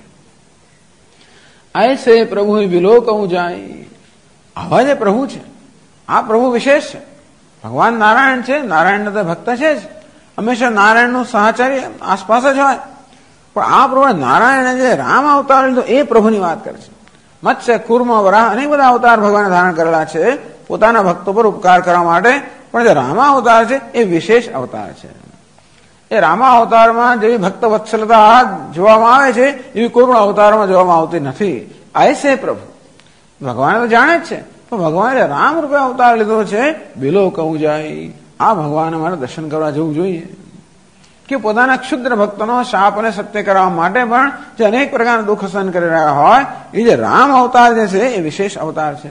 ऐसे प्रभु विलोक જાય, આવા જે પ્રભુ છે આ પ્રભુ વિશેષ છે. ભગવાન નારાયણ છે, નારાયણ તો ભક્ત છે જ, હંમેશા નારાયણનું સહચારી આસપાસ જ હોય. પણ આ પ્રભુ નારાયણ જે રામ અવતાર લીધો એ પ્રભુની વાત કરે છે. મત્સ્ય કૂર્મ વરાહ અનેક બધા અવતાર ભગવાને ધારણ કરેલા છે પોતાના ભક્તો પર ઉપકાર કરવા માટે, પણ જે રામા અવતાર છે એ વિશેષ અવતાર છે. એ રામા અવતારમાં જેવી ભક્ત વત્સલતા જોવામાં આવે છે એવી કોઈ પણ અવતારમાં જોવામાં આવતી નથી. ऐसे પ્રભુ ભગવાન તો જાણે જ છે, પણ ભગવાને રામ રૂપે અવતાર લીધો છે. બિલો કહું જાય, આ ભગવાને મારે દર્શન કરવા જવું જોઈએ. કે પોતાના ક્ષુદ્ર ભક્તનો શાપ અને સત્ય કરવા માટે પણ જે અનેક પ્રકારના દુઃખ સહન કરી રહ્યા હોય એ જે રામ અવતાર જે છે એ વિશેષ અવતાર છે.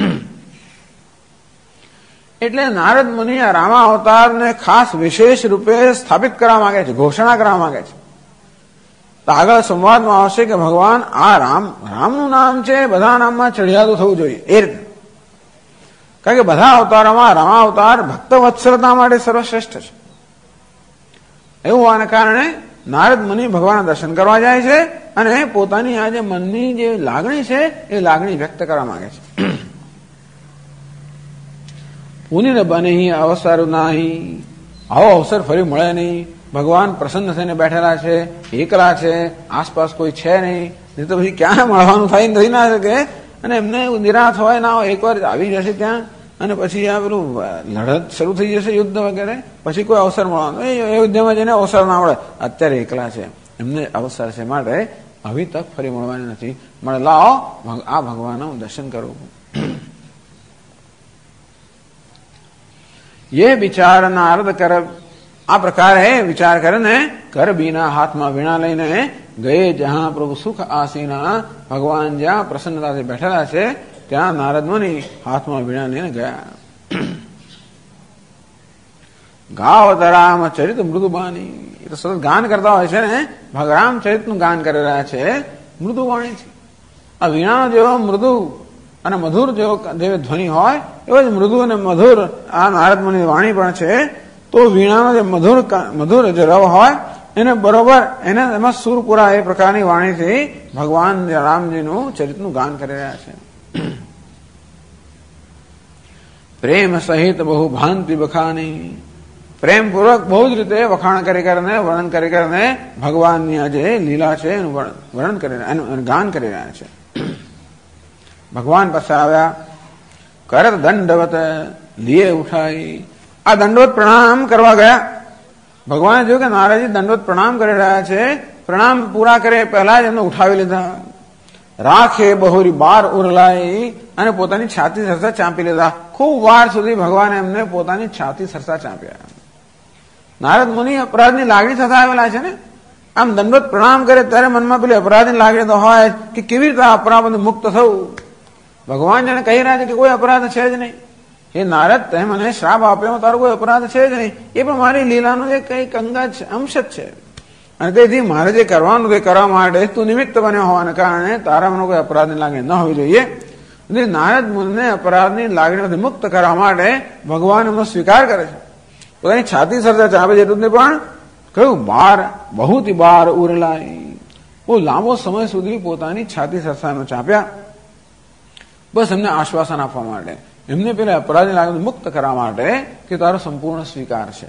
એટલે નારદ મુનિ આ રામા અવતારને ખાસ વિશેષ રૂપે સ્થાપિત કરવા માંગે છે, ઘોષણા કરવા માંગે છે. તો આગળ સંવાદમાં આવશે કે ભગવાન આ રામનું નામ છે બધા નામમાં ચઢિયાતું થવું જોઈએ એ રીતે. કારણ કે બધા અવતારોમાં રામા અવતાર ભક્ત વત્સલતા માટે સર્વશ્રેષ્ઠ છે. એવું હોવાને કારણે નારદ મુનિ ભગવાનના દર્શન કરવા જાય છે અને પોતાની આ જે મનની જે લાગણી છે એ લાગણી વ્યક્ત કરવા માંગે છે. પુનિર બને અવસર નહીં, આવો અવસર ફરી મળે નહીં. ભગવાન પ્રસન્ન થઈને બેઠેલા છે, એકલા છે, આસપાસ કોઈ છે નહીં, નહીં તો પછી ક્યાં મળવાનું થાય થઈ ના શકે. અને એમને નિરાશ હોય ના હોય, એકવાર આવી જશે ત્યાં અને પછી આ પેલું લડત શરૂ થઈ જશે યુદ્ધ વગેરે, પછી કોઈ અવસર મળવાનો એ યુદ્ધમાં જઈને અવસર ના મળે. અત્યારે એકલા છે, એમને અવસર છે, માટે આવી તક ફરી મળવાની નથી. મળે લાવો આ ભગવાનનું દર્શન કરવું. ये विचार नारद कर, આ પ્રકારે વિચાર કરીને કર બીના હાથમાં વીણા લઈને ગયે જહાં પ્રભુ સુખ આસીના, ભગવાન જ્યાં પ્રસન્નતાથી બેઠેલા છે ત્યાં નારદ મુનિ હાથમાં વીણા લઈને ગયા. ગાવ રામ ચરિત મૃદુબાની, એ તો સતત ગાન કરતા હોય છે ને, રામ ચરિતનું ગાન કરી રહ્યા છે, મૃદુવાણી છે. આ વીણા જેવો મૃદુ અને મધુર જેવો ધ્વનિ હોય એવો જ મૃદુ અને મધુર આ નારદ મુનિની વાણી પણ છે. તો વીણાનો જે મધુર જે રવ હોય એને બરોબર એને એમાં સુરપુરા એ પ્રકારની વાણીથી ભગવાન રામજીનું ચરિતનું ગાન કરી રહ્યા છે. પ્રેમ સહિત બહુ ભાંતિ બખાની, પ્રેમપૂર્વક બહુ જ રીતે વખાણ કરી કરીને વર્ણન કરી કરીને ભગવાનની આ જે લીલા છે એનું વર્ણન કરી એનું ગાન કરી રહ્યા છે. ભગવાન પાસે આવ્યા, કરત દંડવત લીએ ઉઠાઈ, આ દંડવત પ્રણામ કરવા ગયા. ભગવાને જોયું કે નારદજી દંડવત પ્રણામ કરી રહ્યા છે, પ્રણામ પૂરા કરે પહેલા જ એમને ઉઠાવી લીધા. રાખે બહોરી બાર ઉરલાઈ, અને પોતાની છાતી સરસા ચાંપી લીધા. ખૂબ વાર સુધી ભગવાને એમને પોતાની છાતી સરસા ચાંપ્યા. નારદ મુનિ અપરાધની લાગણી થતા આવેલા છે ને, આમ દંડવત પ્રણામ કરે ત્યારે મનમાં પેલી અપરાધની લાગણી તો હોય કે કેવી રીતે અપરાધ મુક્ત થવું. ભગવાન જાણે કહી રહ્યા છે કે કોઈ અપરાધ છે જ નહીં. એ નારદ તે મને શ્રાપ આપ્યો, તારો કોઈ અપરાધ છે જ નહીં, એ પણ મારી લીલાનો એક કઈક અંશ જ છે. અને તેથી મારે જે કરવાનું તે કરવા માટે તું નિમિત્ત બન્યો હોવાને કારણે તારા મને કોઈ અપરાધની લાગણી ન હોવી જોઈએ. નારદ મુનિને અપરાધની લાગણીમાંથી મુક્ત કરવા માટે ભગવાન એમનો સ્વીકાર કરે છે. પોતાની છાતી સરસા ચાપે જેટલું પણ કયું બાર બહુથી બાર ઉરલાય, બહુ લાંબો સમય સુધી પોતાની છાતી સરસાનો ચાપ્યા, બસ એમને આશ્વાસન આપવા માટે, એમને પેલા અપરાધની લાગણી મુક્ત કરવા માટે કે તારો સંપૂર્ણ સ્વીકાર છે.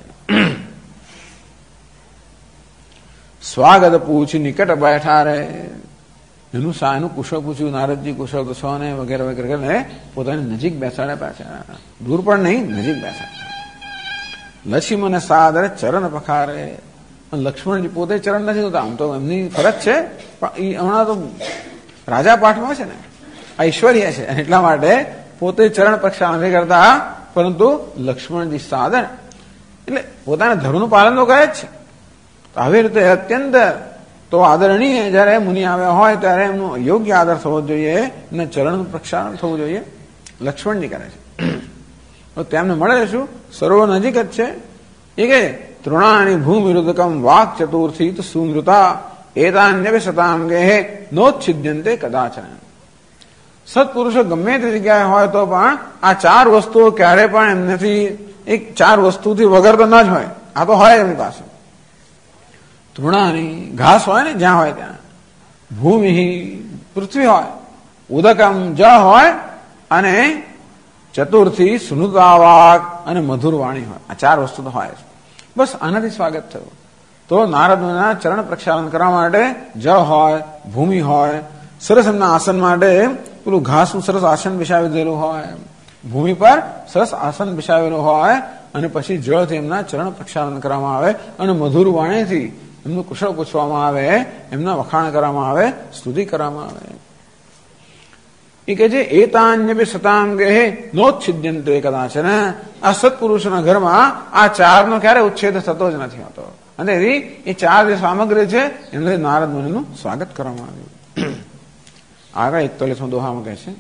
સ્વાગત પૂછી નિકટ બેઠા રે, એનું કુશળ પૂછ્યું, નારદજી કુશળ તો છો ને વગેરે વગેરે કરીને પોતાની નજીક બેસાડ્યા, પાછા દૂર પણ નહીં, નજીક બેસાડ્યા. લક્ષ્મણ સાદરે ચરણ પખારે, લક્ષ્મણજી પોતે ચરણ નથી હોતા, આમ તો એમની ફરજ છે, પણ હમણાં તો રાજા પાઠમાં છે ને, ઐશ્વર્ય છે, એટલા માટે પોતે ચરણ પ્રક્ષાલન નથી કરતા, પરંતુ લક્ષ્મણજી સાદર એટલે પોતાના ધર્મનું પાલન તો કરે જ છે. આવી રીતે અત્યંત તો આદરણીય જયારે મુનિ આવ્યા હોય ત્યારે એમનો યોગ્ય આદર થવો જોઈએ અને ચરણનું પ્રક્ષાલન થવું જોઈએ. લક્ષ્મણજી કરે છે. તો તેમને મળે શું? સર્વ નજીક જ છે. એ કે તૃણાની ભૂમિરુદકમ વાક ચતુર્થી સુમૃતા એતાન્યવે શતાંગે નોચ્છિદ્યંતે કદાચન. સત્પુરુષો ગમે તે જગ્યાએ હોય તો પણ આ ચાર વસ્તુઓ ક્યારે પણ એમનેથી એક ચાર વસ્તુથી વગર તો ન જ હોય. આ તો હોય એમની પાસે. તૃણાની ઘાસ હોય ને જ્યાં હોય ત્યાં, ભૂમિ પૃથ્વી હોય, ઉદકમ જળ હોય, અને ચતુર્થી સુનુતાવાક અને મધુર વાણી હોય. આ ચાર વસ્તુ તો હોય છે. બસ આનાથી સ્વાગત થયું. તો નારદના ચરણ પ્રક્ષાલન કરવા માટે જળ હોય, ભૂમિ હોય, સરસ એમના આસન માટે પેલું ઘાસનું સરસ આસન બિછાવી દેલું હોય, ભૂમિ પર સરસ આસન બિછાવેલું હોય, અને પછી જળથી એમના ચરણ પ્રક્ષાલન કરવામાં આવે અને મધુર વાણીથી એમનું કુશળ પૂછવામાં આવે, એમના વખાણ કરવામાં આવે, સ્તુતિ કરવામાં આવે. એ કહે છે એતાન્યપી શતાંગે નોચ્છિદ્યંતે કદાચન. આ સત્પુરુષોના ઘરમાં આ ચારનો ક્યારે ઉચ્છેદ થતો જ નથી હોતો. અને એ ચાર જે સામગ્રી છે એમને નારદ મુનિનું સ્વાગત કરવામાં આવ્યું. આગળ 41મો દોહામાં કહે છે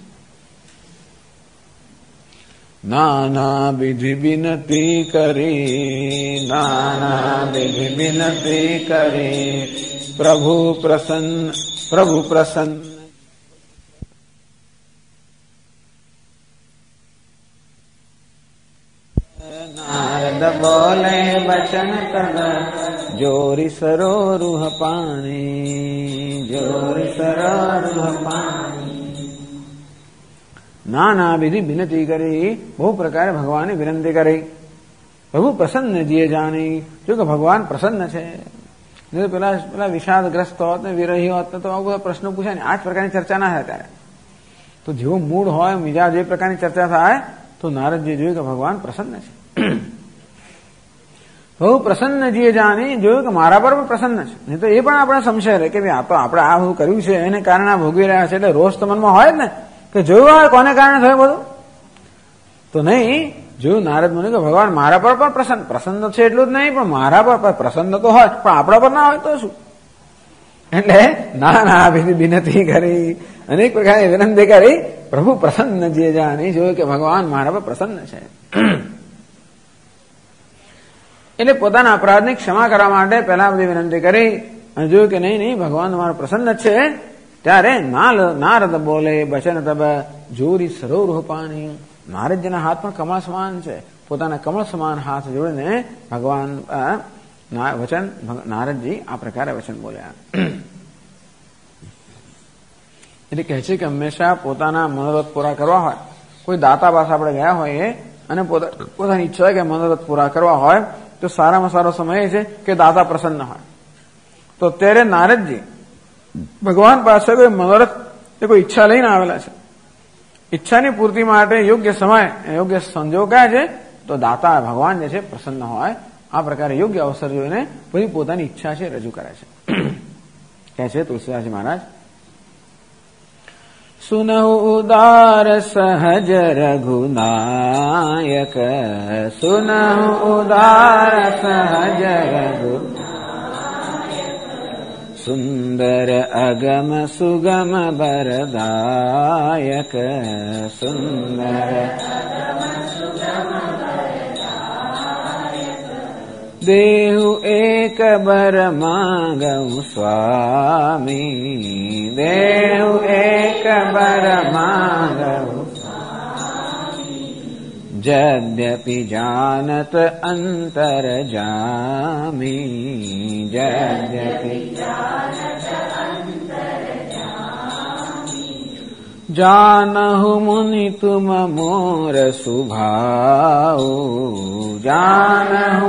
નાના વિધિ વિનતી કરી, નાના વિધિ વિનતી કરી, પ્રભુ પ્રસન્ન નારદ બોલે વચન તન જોરી સરોરુહ પાણી, જોરી સરોરુહ પાણી. નાના વિધિ વિનતી કરી, બહુ પ્રકારે ભગવાને વિનંતી કરી. પ્રભુ પ્રસન્ન જીએ જાણી, જો કે ભગવાન પ્રસન્ન છે. પેલા વિષાદગ્રસ્ત હોત ને વિરહી હોત ને તો આવા બધા પ્રશ્નો પૂછાય ને, આ જ પ્રકારની ચર્ચા ના થાય ત્યારે. તો જેવો મૂડ હોય, બીજા જે પ્રકારની ચર્ચા થાય, તો નારદજી જોયું કે ભગવાન પ્રસન્ન છે. બહુ પ્રસન્નજીએ જાણી, જોયું કે મારા પર પણ પ્રસન્ન છે. નહીં તો એ પણ આપણે સંશય રહે કે આ તો આપણે આ બધું કર્યું છે એને કારણે આ ભોગવી રહ્યા છે, એટલે રોષ તો મનમાં હોય જ ને કે જોયું હોય કોને કારણે થયું બધું. તો નહીં, જોયું નારદ મુનિ કે ભગવાન મારા પર પણ પ્રસન્ન છે એટલું જ નહીં, પણ મારા પર પ્રસન્ન તો હોય, પણ આપણા પર ના હોય તો શું. એટલે નાના વિનતી કરી, અનેક પ્રકારની વિનંતી કરી. પ્રભુ પ્રસન્નજીએ જાણી, જોયું કે ભગવાન મારા પર પ્રસન્ન છે. એટલે પોતાના અપરાધની ક્ષમા કરવા માટે પહેલા બધી વિનંતી કરી અને જોયું કે નહીં ભગવાન તમારો પ્રસન્ન છે. ત્યારે નારદ બોલે બચન તબ જોરી સરોરુહ પાણી. નારદજીના હાથ પણ કમળ સમાન છે. પોતાના કમળ સમાન હાથ જોડીને ભગવાન નારદજી આ પ્રકારે વચન બોલ્યા. એટલે કહે છે કે હંમેશા પોતાના મનોરથ પૂરા કરવા હોય, કોઈ દાતા પાસે આપણે ગયા હોઈએ અને પોતાની ઈચ્છા કે મનોરથ પૂરા કરવા હોય, તો સારામાં સારો સમય એ છે કે દાતા પ્રસન્ન હોય. તો ત્યારે નારદજી ભગવાન પાસે કોઈ મનોરથ કે કોઈ ઈચ્છા લઈને આવેલા છે. ઈચ્છાની પૂર્તિ માટે યોગ્ય સમય, યોગ્ય સંજોગ કયા છે? તો દાતા ભગવાન જે છે પ્રસન્ન હોય. આ પ્રકારે યોગ્ય અવસર જોઈને પછી પોતાની ઈચ્છા છે રજૂ કરે છે. કહે છે તુલસીદાસજી મહારાજ, સુનહુ ઉદાર સહજ રઘુનાયક, સુનહુ ઉદાર સહજ રઘુનાયક, સુંદર અગમ સુગમ બરદાયક, સુંદર અગમ સુગમ બરદાયક, દેહુ એક બર માંગઉ સ્વામી, દેહુ એક બર માંગઉ સ્વામી, यद्यपि जानत अंतरजामी यद्यपि जानहु मुनि तुम मोर सुभाऊ जानहु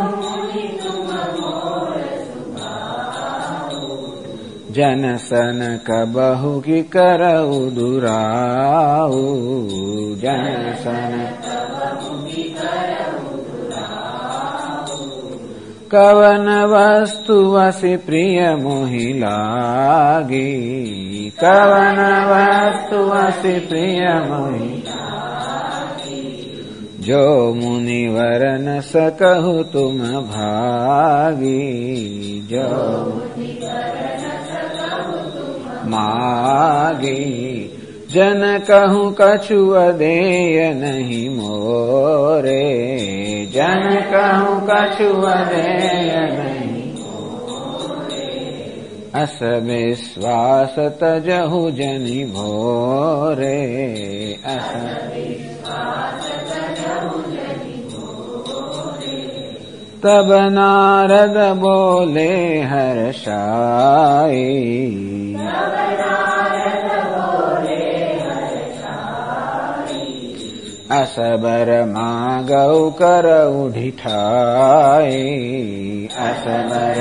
जन सन कबहु की करऊ दुराऊ जन सन कवन वस्तु वसि प्रिय मोहि लागी कवन वस्तु वसि प्रिय मोहि जो मुनिवर न सकहु तुम भागी जो मागी जन कहूँ कछु अदेय नहीं मोरे जन कहूँ कछु अदेय नहीं अस विश्वास तजहु जनि भोरे अस तब नारद बोले हर्षाई असबर मागौ करऊ ढिठाई असबर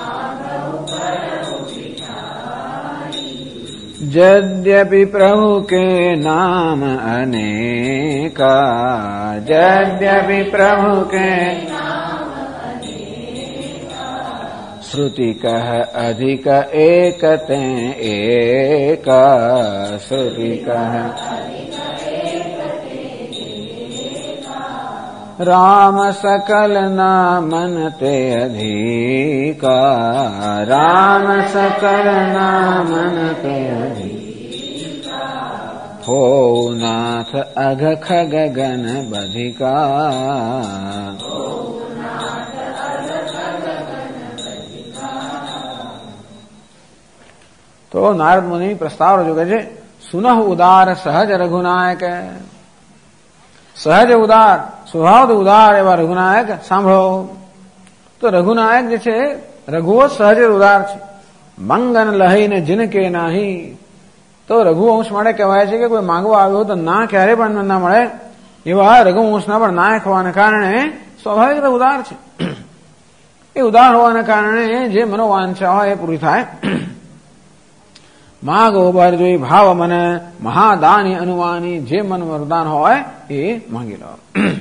यद्यपि प्रभु के नाम अनेका यद्यपि प्रभु के श्रुति कह अधिक एकते एका श्रुति कह राम सकल नामन ते अधिका राम सकल नामन ते अधिका हो नाथ अघ खग गण बधिका तो नारद मुनि प्रस्ताव रजू कहे सुनह उदार सहज रघुनायक સહજ ઉદાર સ્વભાવ ઉદાર એવા રઘુનાયક સાંભળો તો રઘુનાયક જે છે રઘુઓ સહજ ઉદાર છે મંગન લહીને જિનકે નાહી તો રઘુવંશ માટે કહેવાય છે કે કોઈ માંગવા આવ્યો તો ના ક્યારે પણ ના મળે એવા રઘુવંશના પણ નાયક હોવાના કારણે સ્વાભાવિક ઉદાર છે એ ઉદાર હોવાના કારણે જે મનોવાંછા હોય એ પૂરી થાય માગો બર જોઈ ભાવ મને મહાદાની અનુમાની જે મન વરદાન હોય એ માંગી લો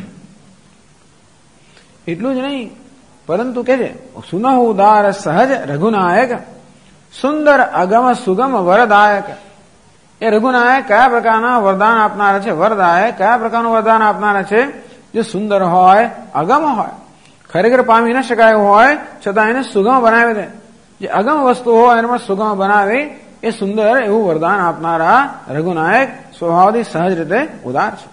એટલું જ નહીં પરંતુ કે છે સુનહ ઉદાર સહજ રઘુનાયક સુંદર અગમ સુગમ વરદાયક એ રઘુનાયક કયા પ્રકારના વરદાન આપનારા છે વરદાયક કયા પ્રકારનું વરદાન આપનારા છે જે સુંદર હોય અગમ હોય ખરેખર પામી ન શકાય હોય છતાં એને સુગમ બનાવી દે જે અગમ વસ્તુ હોય એને પણ સુગમ બનાવી એ સુંદર એવું વરદાન આપનારા રઘુનાયક સ્વભાવથી સહજ રીતે ઉદાર છે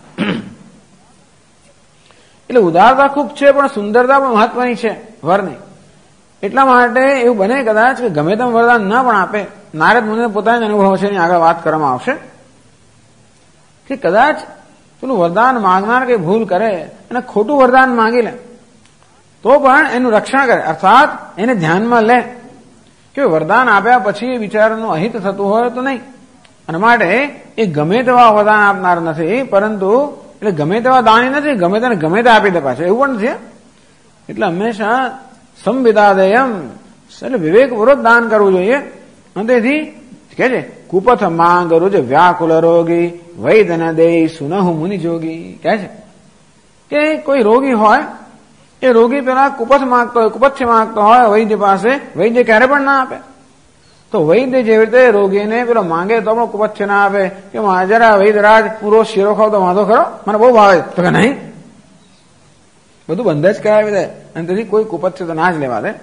એટલે ઉદારતા ખૂબ છે પણ સુંદરતા પણ મહત્વની છે વરની એટલા માટે એવું બને કદાચ કે ગમે તેમ વરદાન ન પણ આપે નારદ મુનિને પોતાના જ અનુભવ છે એની આગળ વાત કરવામાં આવશે કે કદાચ પેલું વરદાન માંગનાર કઈ ભૂલ કરે અને ખોટું વરદાન માંગી લે તો પણ એનું રક્ષણ કરે અર્થાત એને ધ્યાનમાં લે કે વરદાન આપ્યા પછી એ બિચારાનું અહિત થતું હોય તો નહીં અને માટે એ ગમે તેવા વરદાન આપનાર નથી પરંતુ એટલે ગમે તેવા દાણી નથી ગમે તેને ગમે તે આપી દે પાછો એવું પણ નથી એટલે હંમેશા સંવિદાદેયમ એટલે વિવેકપૂર્વક દાન કરવું જોઈએ અને તેથી કે છે કુપથ માંગ રોજ વ્યાકુલ રોગી વૈદ ન દે સુનહુ મુનિ જોગી કહે છે કે કોઈ રોગી હોય એ રોગી પેલા કુપથ માંગતો હોય કુપથ્ય માંગતો હોય વૈદ્ય પાસે વૈદ્ય ક્યારે પણ ના આપે તો વૈદ્ય જેવી રીતે રોગીને પેલો માંગે તો પણ કુપથ્ય ના આપે કે જરા વૈદરાજ પૂરો શીરો ખાવ તો વાંધો ખરો મને બહુ ભાવે તો કે નહીં બધું બંધ જ કરાવી દે અને તેથી કોઈ કુપથ્ય તો ના જ લેવા દે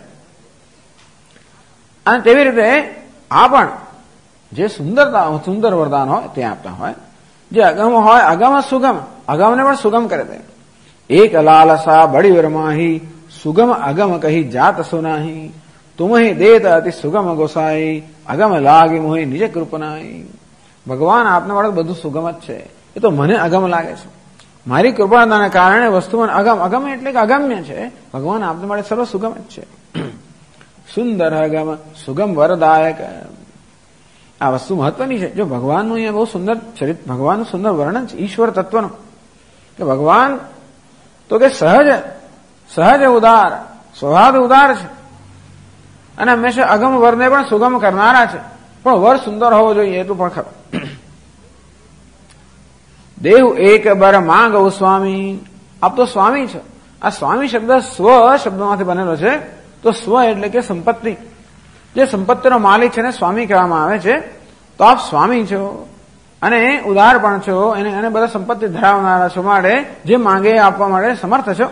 અને તેવી રીતે આ પણ જે સુંદર વરદાન હોય તે આપતા હોય જે અગમ હોય અગમ સુગમ અગમને પણ સુગમ કરે દે એક લાલસા બડી વરમાહી સુગમ અગમ કહી જાત સુનાહી તુમહી દેત અતિ સુગમ ગોસાઈ અગમ લાગે મોહી નિજ કૃપનાઈ ભગવાન આપને વાળું બધું સુગમ જ છે એ તો મને અગમ લાગે છે મારી કૃપાના કારણે વસ્તુમાં અગમ એટલે કે અગમ્ય છે. ભગવાન આપને માટે સર્વ સુગમ જ છે. સુંદર અગમ સુગમ વરદાયક. આ વસ્તુ મહત્વની છે. જો ભગવાનનું અહીંયા બહુ સુંદર ચરિત્ર, ભગવાનનું સુંદર વર્ણન છે ઈશ્વર તત્વનું, કે ભગવાન તો કે સહજ ઉદાર, સ્વભાવ ઉદાર છે અને હંમેશા અગમ વરને પણ સુગમ કરનારા છે. પણ વર સુંદર હોવો જોઈએ એટલું પણ ખરું. દેવ એક બર માંગવ સ્વામી. આપ તો સ્વામી છો. આ સ્વામી શબ્દ સ્વ શબ્દમાંથી બનેલો છે. તો સ્વ એટલે કે સંપત્તિ, જે સંપત્તિનો માલિક છે ને સ્વામી કહેવામાં આવે છે. તો આપ સ્વામી છો અને ઉદાર પણ છો, એને બધા સંપત્તિ ધરાવનારા છો, માટે જે માંગે આપવા માટે સમર્થ છો.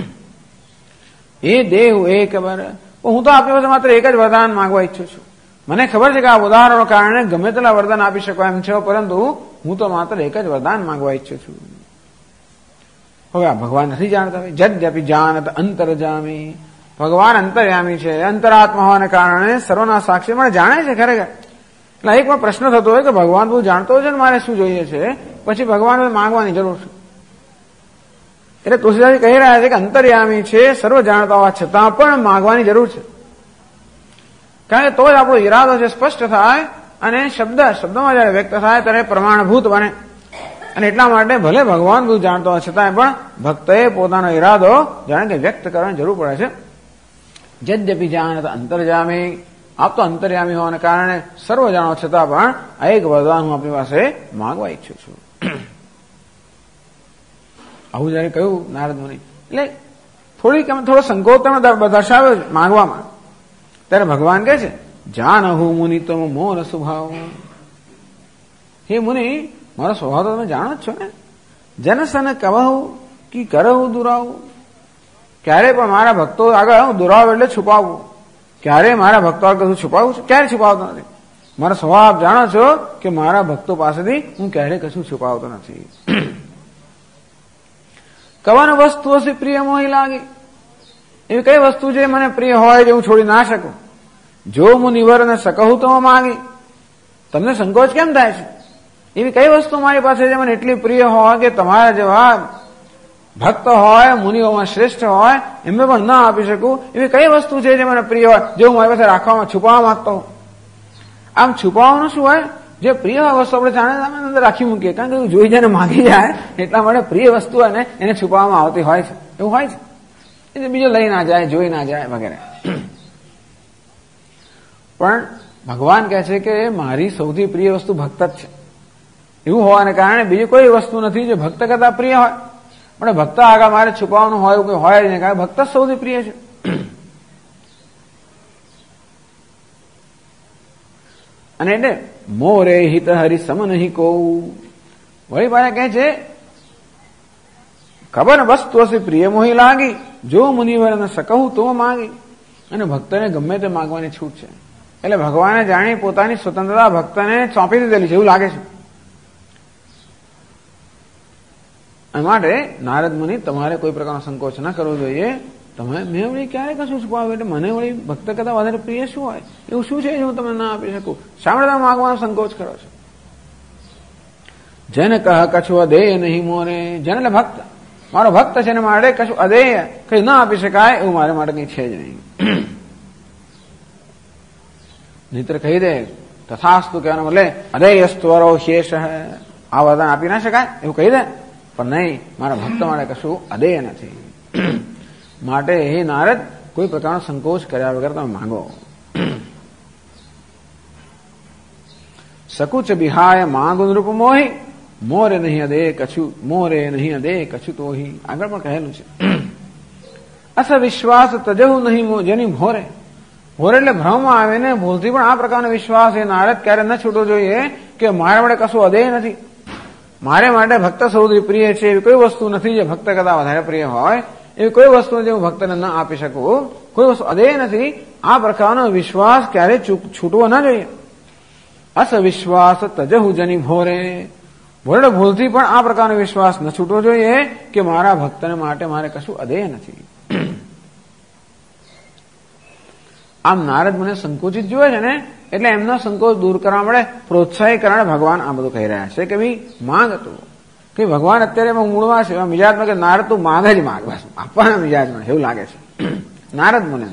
એ દેવ એક બર. હું તો આપની પાસે માત્ર એક જ વરદાન માંગવા ઈચ્છું છું. મને ખબર છે કે આ ઉદાહરણો કારણે ગમે તેટલા વરદાન આપી શકો એમ છો, પરંતુ હું તો માત્ર એક જ વરદાન માંગવા ઈચ્છું છું. હવે આ ભગવાન નથી જાણતા. જદ્યપી જાનત અંતરજામી. ભગવાન અંતર્યામી છે, અંતરાત્મા હોવાને કારણે સર્વના સાક્ષી મને જાણે છે ખરેખર. એટલે એક પણ પ્રશ્ન થતો હોય કે ભગવાન બહુ જાણતો છે ને મારે શું જોઈએ છે, પછી ભગવાન માંગવાની જરૂર છે. એટલે તુલસીદાસ કહી રહ્યા છે કે અંતર્યામી છે, સર્વ જાણતા હોવા છતાં પણ માંગવાની જરૂર છે. કારણ કે તો જ આપણો ઈરાદો છે સ્પષ્ટ થાય અને શબ્દમાં જયારે વ્યક્ત થાય ત્યારે પ્રમાણભૂત બને. અને એટલા માટે ભલે ભગવાન બધું જાણતો હોય છતાંય પણ ભક્તએ પોતાનો ઈરાદો જાણે કે વ્યક્ત કરવાની જરૂર પડે છે. જદ્યપી જાનત અંતર્જામી. આપ તો અંતર્યામી હોવાને કારણે સર્વ જાણો છતાં પણ આ એક વરદાન હું આપણી પાસે માંગવા ઈચ્છું છું. આવું જયારે કહ્યું નારદ મુનિ, એટલે થોડો સંકોચ તમે દર્શાવ્યો માંગવામાં. ત્યારે ભગવાન કહે છે જાનહુ મુનિ તમ મોર સ્વભાવ. હે મુનિ, મારો સ્વભાવ તો તમે જાણો જ છો ને. જનસન કવહુ કી કરહુ દુરાવું. ક્યારે પણ મારા ભક્તો આગળ હું દુરાવું એટલે છુપાવવું. ક્યારે મારા ભક્તો આગળ કશું છુપાવું છું? ક્યારે છુપાવતો નથી. મારો સ્વભાવ જાણો છો કે મારા ભક્તો પાસેથી હું ક્યારે કશું છુપાવતો નથી. કવન વસ્તુ હશે પ્રિય મોહી લાગી. એવી કઈ વસ્તુ છે મને પ્રિય હોય જે હું છોડી ના શકું? જો હું નિવરને શકું તો માગી. તમને સંકોચ કેમ થાય છે? એવી કઈ વસ્તુ મારી પાસે જે મને એટલી પ્રિય હોય કે તમારા જેવા ભક્ત હોય, મુનિઓમાં શ્રેષ્ઠ હોય, એમને પણ ના આપી શકું? એવી કઈ વસ્તુ છે જે મને પ્રિય હોય, જે હું મારી પાસે રાખવામાં છુપાવવા માંગતો હોઉં? આમ છુપાવવાનું શું હોય? જે પ્રિય વસ્તુ આપણે જાણે અંદર રાખી મૂકીએ, કારણ કે જોઈ જાય માગી જાય એટલા માટે પ્રિય વસ્તુ હોય ને એને છુપાવવામાં આવતી હોય છે. એવું હોય છે. એટલે બીજો લઈ ના જાય, જોઈ ના જાય વગેરે. પણ ભગવાન કહે છે કે મારી સૌથી પ્રિય વસ્તુ ભક્ત જ છે. એવું હોવાને કારણે બીજી કોઈ વસ્તુ નથી જે ભક્ત કરતા પ્રિય હોય. પણ ભક્ત આગળ મારે છુપાવવાનું હોય એવું કોઈ હોય જ નહીં, કારણ ભક્ત જ સૌથી પ્રિય છે. અને એટલે મોરે હિત હરિ સમ નહીં કો. વળી પાછા કહે છે ખબર વસ્તુ હશે પ્રિય મોહી લાગી, જો મુનિવર શકું તો માંગી. અને ભક્તને ગમે તે માંગવાની છૂટ છે. એટલે ભગવાને જાણી પોતાની સ્વતંત્રતા ભક્તને સોંપી દીધેલી છે એવું લાગે છે. માટે નારદ મુનિ તમારે કોઈ પ્રકારનો સંકોચ ન કરવો જોઈએ. મેં વળી ક્યારે કશું છુપાવ્યું? એટલે મને વળી ભક્ત કરતા વધારે પ્રિય શું હોય? એવું શું છે જે હું તમને ના આપી શકું? શા માટે તમે માંગવાનો સંકોચ કરો છો? જન કહ કછું અદેય નહીં મોરે. જન એટલે ભક્ત. મારો ભક્ત છે ને મારે કશું અદેય કઈ ના આપી શકાય એવું મારે માટે કઈ છે જ નહીં. નહીતર કહી દે તથાસ્તુ કહેવાનો બદલે અદેય સ્તવરો શેષ આ વરદાન આપી ના શકાય એવું કહી દે. પણ નહીં, મારા ભક્ત માટે કશું અદેય નથી. માટે હે નારદ, કોઈ પ્રકારનો સંકોચ કર્યા વગર તમે માંગો. સકુચ બિહાય માંગુ નૃપ મોહી, મોરે નહીં અદે કછું, મોરે નહીં અદે કછું તોહી. આગળ પણ કહેલું છે. અસ વિશ્વાસ તજવું નહીં જેની ભોરે. ભોરે એટલે ભ્રમમાં આવે ને ભૂલથી પણ આ પ્રકારનો વિશ્વાસ એ નારદ ક્યારે ન છૂટવો જોઈએ કે મારા માટે કશું અદેય નથી. મારે માટે ભક્ત સૌથી પ્રિય છે એવી કોઈ વસ્તુ નથી જે ભક્ત કરતા વધારે પ્રિય હોય. એવી કોઈ વસ્તુ જે હું ભક્તને ન આપી શકું. કોઈ વસ્તુ અદેય નથી. આ પ્રકારનો વિશ્વાસ ક્યારે છૂટવો ન જોઈએ. અસ વિશ્વાસ તજહુ જની ભોરે. ભોરે ભૂલથી પણ આ પ્રકારનો વિશ્વાસ ન છૂટવો જોઈએ કે મારા ભક્તને માટે મારે કશું અદેય નથી. આમ નારદ મને સંકોચિત જોવે છે ને એટલે એમનો સંકોચ દૂર કરવા માટે પ્રોત્સાહિત કરવા ભગવાન આ બધું કહી રહ્યા છે કે ભાઈ માંગ તું. કે ભગવાન અત્યારે મૂળમાં છે મિજાજમાં કે નારદ તું માગે જ માગ, બસ આપવાના મિજાજમાં એવું લાગે છે નારદ મુનિ.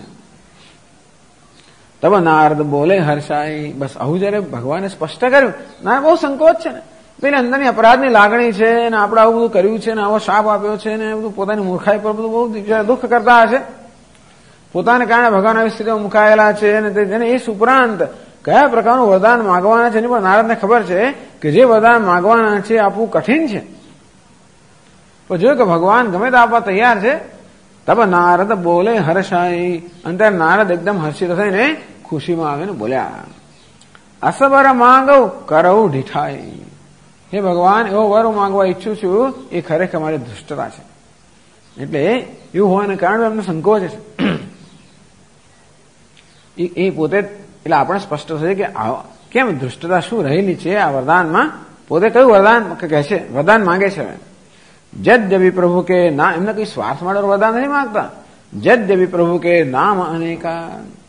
તબ નારદ બોલે હર્ષાઈ, બસ આવું જયારે ભગવાને સ્પષ્ટ કર્યું. નારદ બહુ સંકોચ છે ને, પેલી અંદરની અપરાધની લાગણી છે ને, આપણે આવું બધું કર્યું છે ને, આવો શાપ આપ્યો છે ને, બધું પોતાની મૂર્ખાઈ પર બધું બહુ દુઃખ કરતા હશે. પોતાને કારણે ભગવાન આવી સ્થિતિમાં મુકાયેલા છે અને તેને એ ઉપરાંત કયા પ્રકારનું વરદાન માગવાના છે એની પણ નારદને ખબર છે કે જે વરદાન માગવાના છે આપવું કઠિન છે. તો જો કે ભગવાન ગમે તે આપવા તૈયાર છે. તબ નારદ બોલે હર્ષાઈ, અંતે નારદ એકદમ હર્ષિત થઈને ખુશીમાં આવીને બોલ્યા, અસબર માંગવ કરવ ઢીઠાઈ. હે ભગવાન, એવો વર માંગવા ઈચ્છું છું, એ ખરેખર મારી દુષ્ટતા છે. એટલે એવું હોવાને કારણે અમને સંકોચ છે. એ પોતે એટલે આપણે સ્પષ્ટ થશે કે કેમ દુષ્ટતા શું રહેલી છે આ વરદાનમાં. પોતે કયું વરદાન કહે છે, વરદાન માંગે છે. જદ્યપી પ્રભુ કે નામ, એમને કઈ સ્વાર્થ માટે વરદાન નથી માંગતા. જદ્યપી પ્રભુ કે નામ અનેકા,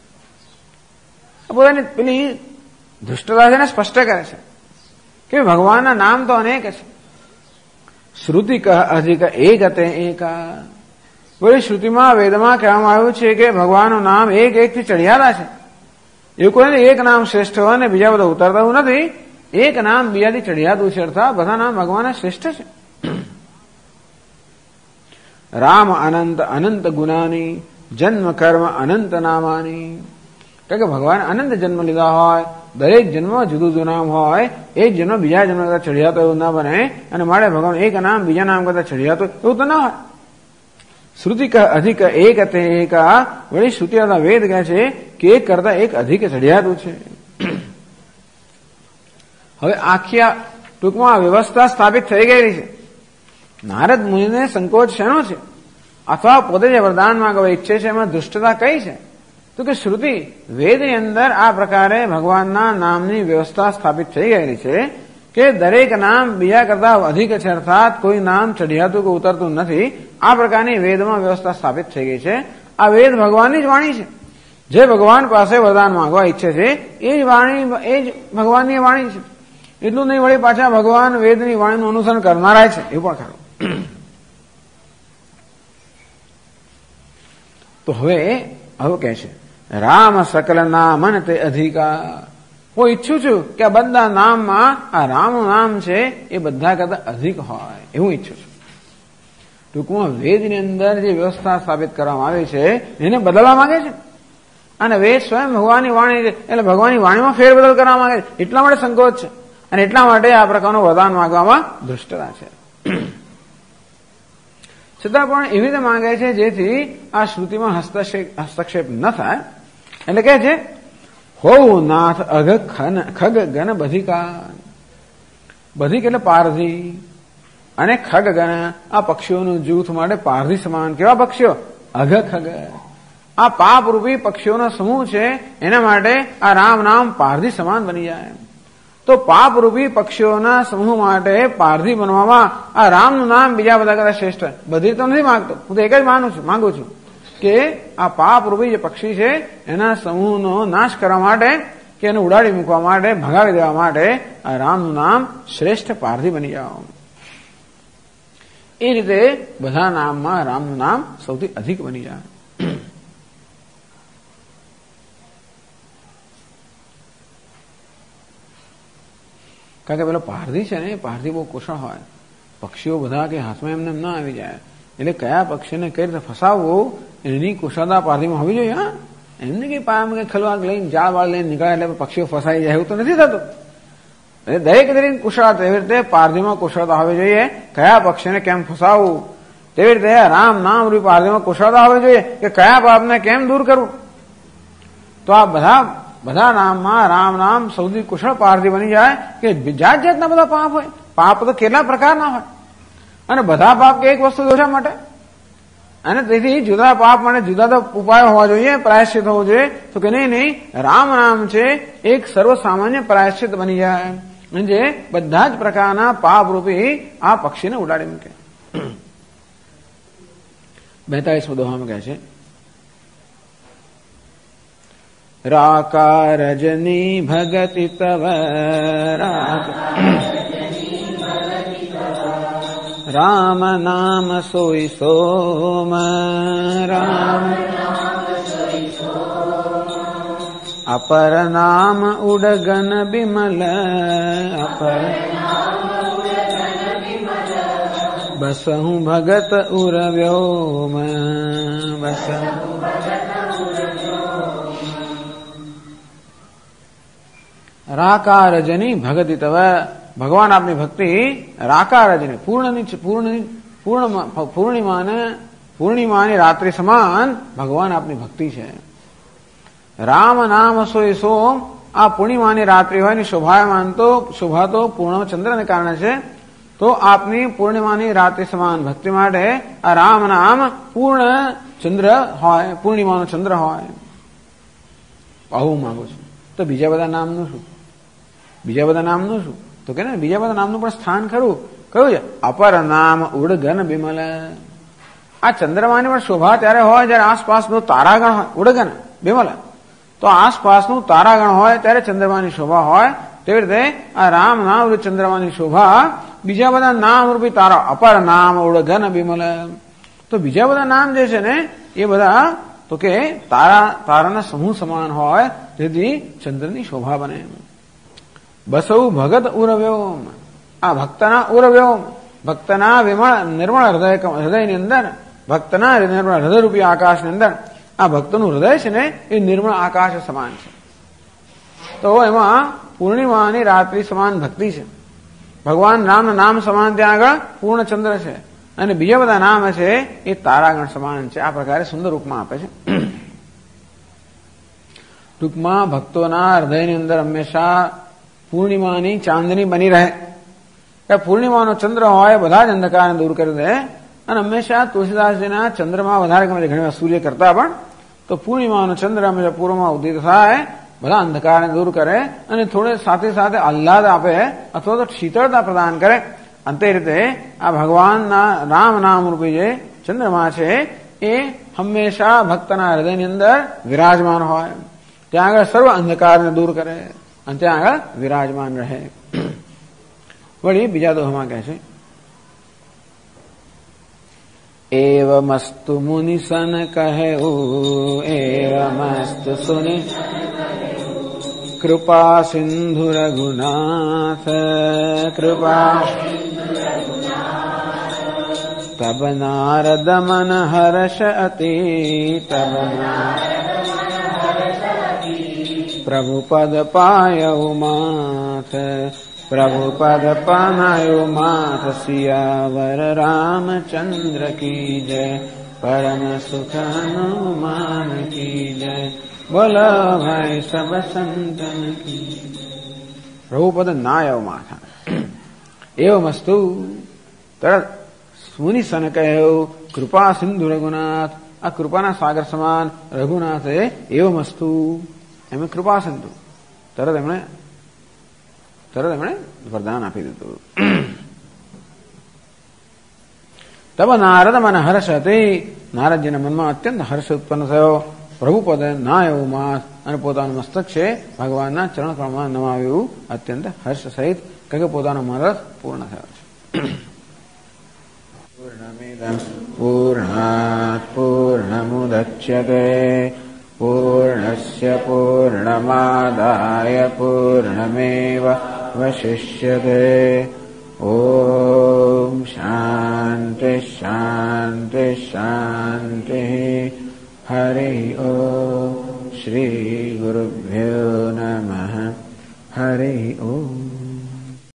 પોતાની પેલી દુષ્ટતા છે ને સ્પષ્ટ કરે છે કે ભગવાનના નામ તો અનેક છે. શ્રુતિ અધિક એક તે એકા, બધી શ્રુતિમાં વેદમાં કહેવામાં આવ્યું છે કે ભગવાનનું નામ એક થી ચડિયાતા છે. એવું કોઈ એક નામ શ્રેષ્ઠ હોય ને બીજા બધા ઉતારતા એવું નથી. એક નામ બીજાથી ચડિયાતું છે, અર્થાત બધા નામ ભગવાન શ્રેષ્ઠ છે. રામ અનંત અનંત ગુનાની, જન્મ કર્મ અનંત નામાની. એટલે કે ભગવાન અનંત જન્મ લીધા હોય, દરેક જન્મમાં જુદું જુદું નામ હોય, એક જન્મ બીજા જન્મ કરતા ચડિયાતો એવું ના બને. અને માટે ભગવાન એક નામ બીજા નામ કરતા ચડિયાતો એવું તો ના હોય. શ્રુતિ અધિક એક તે એકા, વળી શ્રુતિ વેદ કહે છે કે એક કરતા એક અધિક ચડિયાતું છે. હવે આખી ટૂંકમાં વ્યવસ્થા સ્થાપિત થઈ ગયેલી છે. નારદ મુનિને સંકોચ શેનો છે, અથવા પોતે જે વરદાન માંગવા ઈચ્છે છે એમાં દુષ્ટતા કઈ છે, તો કે શ્રુતિ વેદની અંદર આ પ્રકારે ભગવાનના નામની વ્યવસ્થા સ્થાપિત થઈ ગયેલી છે કે દરેક નામ બીજા કરતા અધિક છે, અર્થાત કોઈ નામ ચઢિયાતું કે ઉતરતું નથી. આ પ્રકારની વેદમાં વ્યવસ્થા સ્થાપિત થઈ ગઈ છે. આ વેદ ભગવાનની જ વાણી છે. જે ભગવાન પાસે વરદાન માંગવા ઈચ્છે છે એ જ વાણી, એ જ ભગવાનની વાણી છે. એટલું નહીં, વળી પાછા ભગવાન વેદની વાણીનું અનુસરણ કરનારા છે, એ પણ ખરું. તો હવે કહે છે રામ સકલ નામન તે અધિકા. હું ઈચ્છું છું કે આ બધા નામમાં આ રામનું નામ છે એ બધા કરતા અધિક હોય એવું ઈચ્છું છું. ટૂંકમાં વેદની અંદર જે વ્યવસ્થા સ્થાપિત કરવામાં આવી છે એને બદલવા માંગે છે. અને વેદ સ્વયં ભગવાનની વાણી છે, એટલે ભગવાનની વાણીમાં ફેરબદલ કરવા માંગે છે. એટલા માટે સંકોચ છે અને એટલા માટે આ પ્રકારનું વરદાન માંગવામાં દુષ્ટતા છે. છતાં પણ એવી રીતે માંગે છે જેથી આ શ્રુતિમાં હસ્તક્ષેપ ન થાય. એટલે કે છે હો નાથ અઘ ખગ ગણ બધિકા. બધિક એટલે પારધી, અને ખગ ગણ આ પક્ષીઓનું જૂથ માટે પારધી સમાન. કેવા પક્ષીઓ? અઘ ખગ. આ પાપ રૂપી પક્ષીઓનો સમૂહ છે, એના માટે આ રામ નામ પારધી સમાન બની જાય. તો પાપ રૂપી પક્ષીઓના સમૂહ માટે પારધી બનવામાં આ રામનું નામ બીજા બધા કરતા શ્રેષ્ઠ. બધી તો નથી માંગતો, હું તો એક જ માંગુ છું કે આ પાપ રૂપી જે પક્ષી છે એના સમૂહનો નાશ કરવા માટે કે એને ઉડાડી મૂકવા માટે, ભગાવી દેવા માટે આ રામનું નામ શ્રેષ્ઠ પારધી બની જાઓ. એ રીતે બધા નામમાં રામનું નામ સૌથી અધિક બની જાય. કારણ કે પેલો પારધી છે ને, પારધી બહુ કુશળ હોય. પક્ષીઓ બધા કે હાથમાં એમને ના આવી જાય. એટલે કયા પક્ષીને કઈ રીતે ફસાવવું એની કુશળતા પારધીમાં હોવી જોઈએ. હા, એમને કઈ પામ કે ખલવાગ લઈને જાળ વાળ લઈને નીકળે એટલે પક્ષીઓ ફસાઈ જાય એવું તો નથી થતું. એટલે દરેક કુશળતા એવી રીતે પારધીમાં કુશળતા હોવી જોઈએ. કયા પક્ષીને કેમ ફસાવવું તેવી રીતે રામ નામ રૂપી પારધીમાં કુશળતા હોવી જોઈએ કે કયા પાપને કેમ દૂર કરવું. તો આ બધા નામમાં રામ નામ સૌથી કુશળ પારધી બની જાય કે જાત જાતના બધા પાપ હોય. પાપ તો કેટલા પ્રકારના હોય અને બધા પાપ કે એક વસ્તુ દોષા માટે. અને તેથી જુદા પાપ માટે જુદા તો ઉપાય હોવા જોઈએ, પ્રાયશ્ચિત હોવું જોઈએ. તો કે નહીં, રામ નામ છે એક સર્વસામાન્ય પ્રાયશ્ચિત બની જાય જે બધા જ પ્રકારના પાપ રૂપી આ પક્ષીને ઉડાડી મૂકે. 42મો દોહામાં કહે છે રાકા રજની ભગતિ તવ રામ નામ સોઈ સોમ, રામ અપર નામ ઉડગન બિમલ, અપર બસહુ ભગત ઉર વ્યોમ, બસ રાકારજની ભગતિ તવ, ભગવાન આપની ભક્તિ રાકારજની પૂર્ણિમાની રાત્રિ સમાન ભગવાન આપની ભક્તિ છે. રામ નામ સોય સોમ, આ પૂર્ણિમાની રાત્રિ હોય ની શોભા તો પૂર્ણ ચંદ્રને કારણે છે. તો આપની પૂર્ણિમાની રાત્રિ સમાન ભક્તિ માટે આ રામ નામ પૂર્ણ ચંદ્ર હોય, પૂર્ણિમાનો ચંદ્ર હોય. આવું માંગુ છું. તો બીજા બધા નામનું શું? બીજા બધા નામનું શું? તો કે બીજા બધા નામનું પણ સ્થાન ખરું. કયું છે? અપર નામ ઉડગન બિમલ. આ ચંદ્રમાની પણ શોભા ત્યારે હોય જયારે આસપાસનું તારાગણ હોય. ઉડગન બિમલ તો આસપાસનું તારાગણ હોય ત્યારે ચંદ્રમાની શોભા હોય. તેવી રીતે આ રામ નામ રૂપી ચંદ્રમાની શોભા બીજા બધા નામ રૂપી તારા, અપર નામ ઉડગન બિમલ. તો બીજા બધા નામ જે છે ને એ બધા તો કે તારાના સમૂહ સમાન હોય, તેથી ચંદ્રની શોભા બને. બસૌ ભગત ઉરવ્યોમ, આ ભક્તના ઉરવ્યોમ, ભક્તના નિર્મળ હૃદયની અંદર, ભક્તના નિર્મળ હૃદયરૂપી આકાશની અંદર આ ભક્તનું હૃદય છે ને એ નિર્મળ આકાશ સમાન છે. તો એમાં પૂર્ણિમાની રાત્રિ સમાન ભક્તિ છે. ભગવાન રામના નામ સમાન ત્યાં આગળ પૂર્ણ ચંદ્ર છે, અને બીજા બધા નામ છે એ તારાગણ સમાન છે. આ પ્રકારે સુંદર ઉપમા આપે છે. ટૂંકમાં ભક્તોના હૃદયની અંદર હંમેશા પૂર્ણિમાની ચાંદની બની રહે. પૂર્ણિમાનો ચંદ્ર હોય બધા જ અંધકારને દૂર કરી દે, અને હંમેશા તુલસીદાસજીના ચંદ્રમાં વધારે ગમે છે, ઘણી વાર સૂર્ય કરતા પણ. તો પૂર્ણિમાનો ચંદ્ર હંમેશા પૂર્વમાં ઉદિત થાય, બધા અંધકારને દૂર કરે અને થોડે સાથે સાથે આહ્લાદ આપે અથવા તો શીતળતા પ્રદાન કરે. અંતે રીતે આ ભગવાનના રામ નામ રૂપી જે ચંદ્રમા છે એ હંમેશા ભક્તના હૃદયની અંદર વિરાજમાન હોય, ત્યાં આગળ સર્વ અંધકારને દૂર કરે અને ત્યાં આગળ વિરાજમાન રહે. વળી બીજા દોહામાં કહે છે, એવમસ્તુ મુનિસન કહ્યું, એવમસ્તુ સુનિ કૃપા સિંધુ રઘુનાથ, કૃપા તબ નારદ મન હર્ષ અતિ, તબ પ્રભુ પદ પાયઉ માથ, પ્રભુ પદ પાયઉ માથ, સિયાવર રામચંદ્ર કી જય, પરમ સુખ હનુમાન કી જય, બોલો ભાઈ સબ સંતન કી. પ્રભુપદ નાયવ માથા એવ મસ્તુ તરત મુનિ સન કહ્યું, કૃપા સિંધુ રઘુનાથ, આ કૃપાના સાગર સમાન રઘુનાથ એવ મસ્તુ, એમ કૃપા સિંધુ. તરત એમણે વરદાન આપી દીધું. તબ નારદ મન હર્ષ હતી, નારદજીના મનમાં અત્યંત હર્ષ ઉત્પન્ન થયો. પ્રભુપદ નાયવ માથ, અને પોતાનું મસ્તક છે ભગવાનના ચરણ કમળમાં નમાવ્યું અત્યંત હર્ષ સહિત, કે પોતાનો મનોરથ પૂર્ણ થયો છે. પૂર્ણમિદં પૂર્ણાત પૂર્ણમુદચ્યતે પૂર્ણસ્ય પૂર્ણમાદાય પૂર્ણમેવાવશિષ્યતે. ઓમ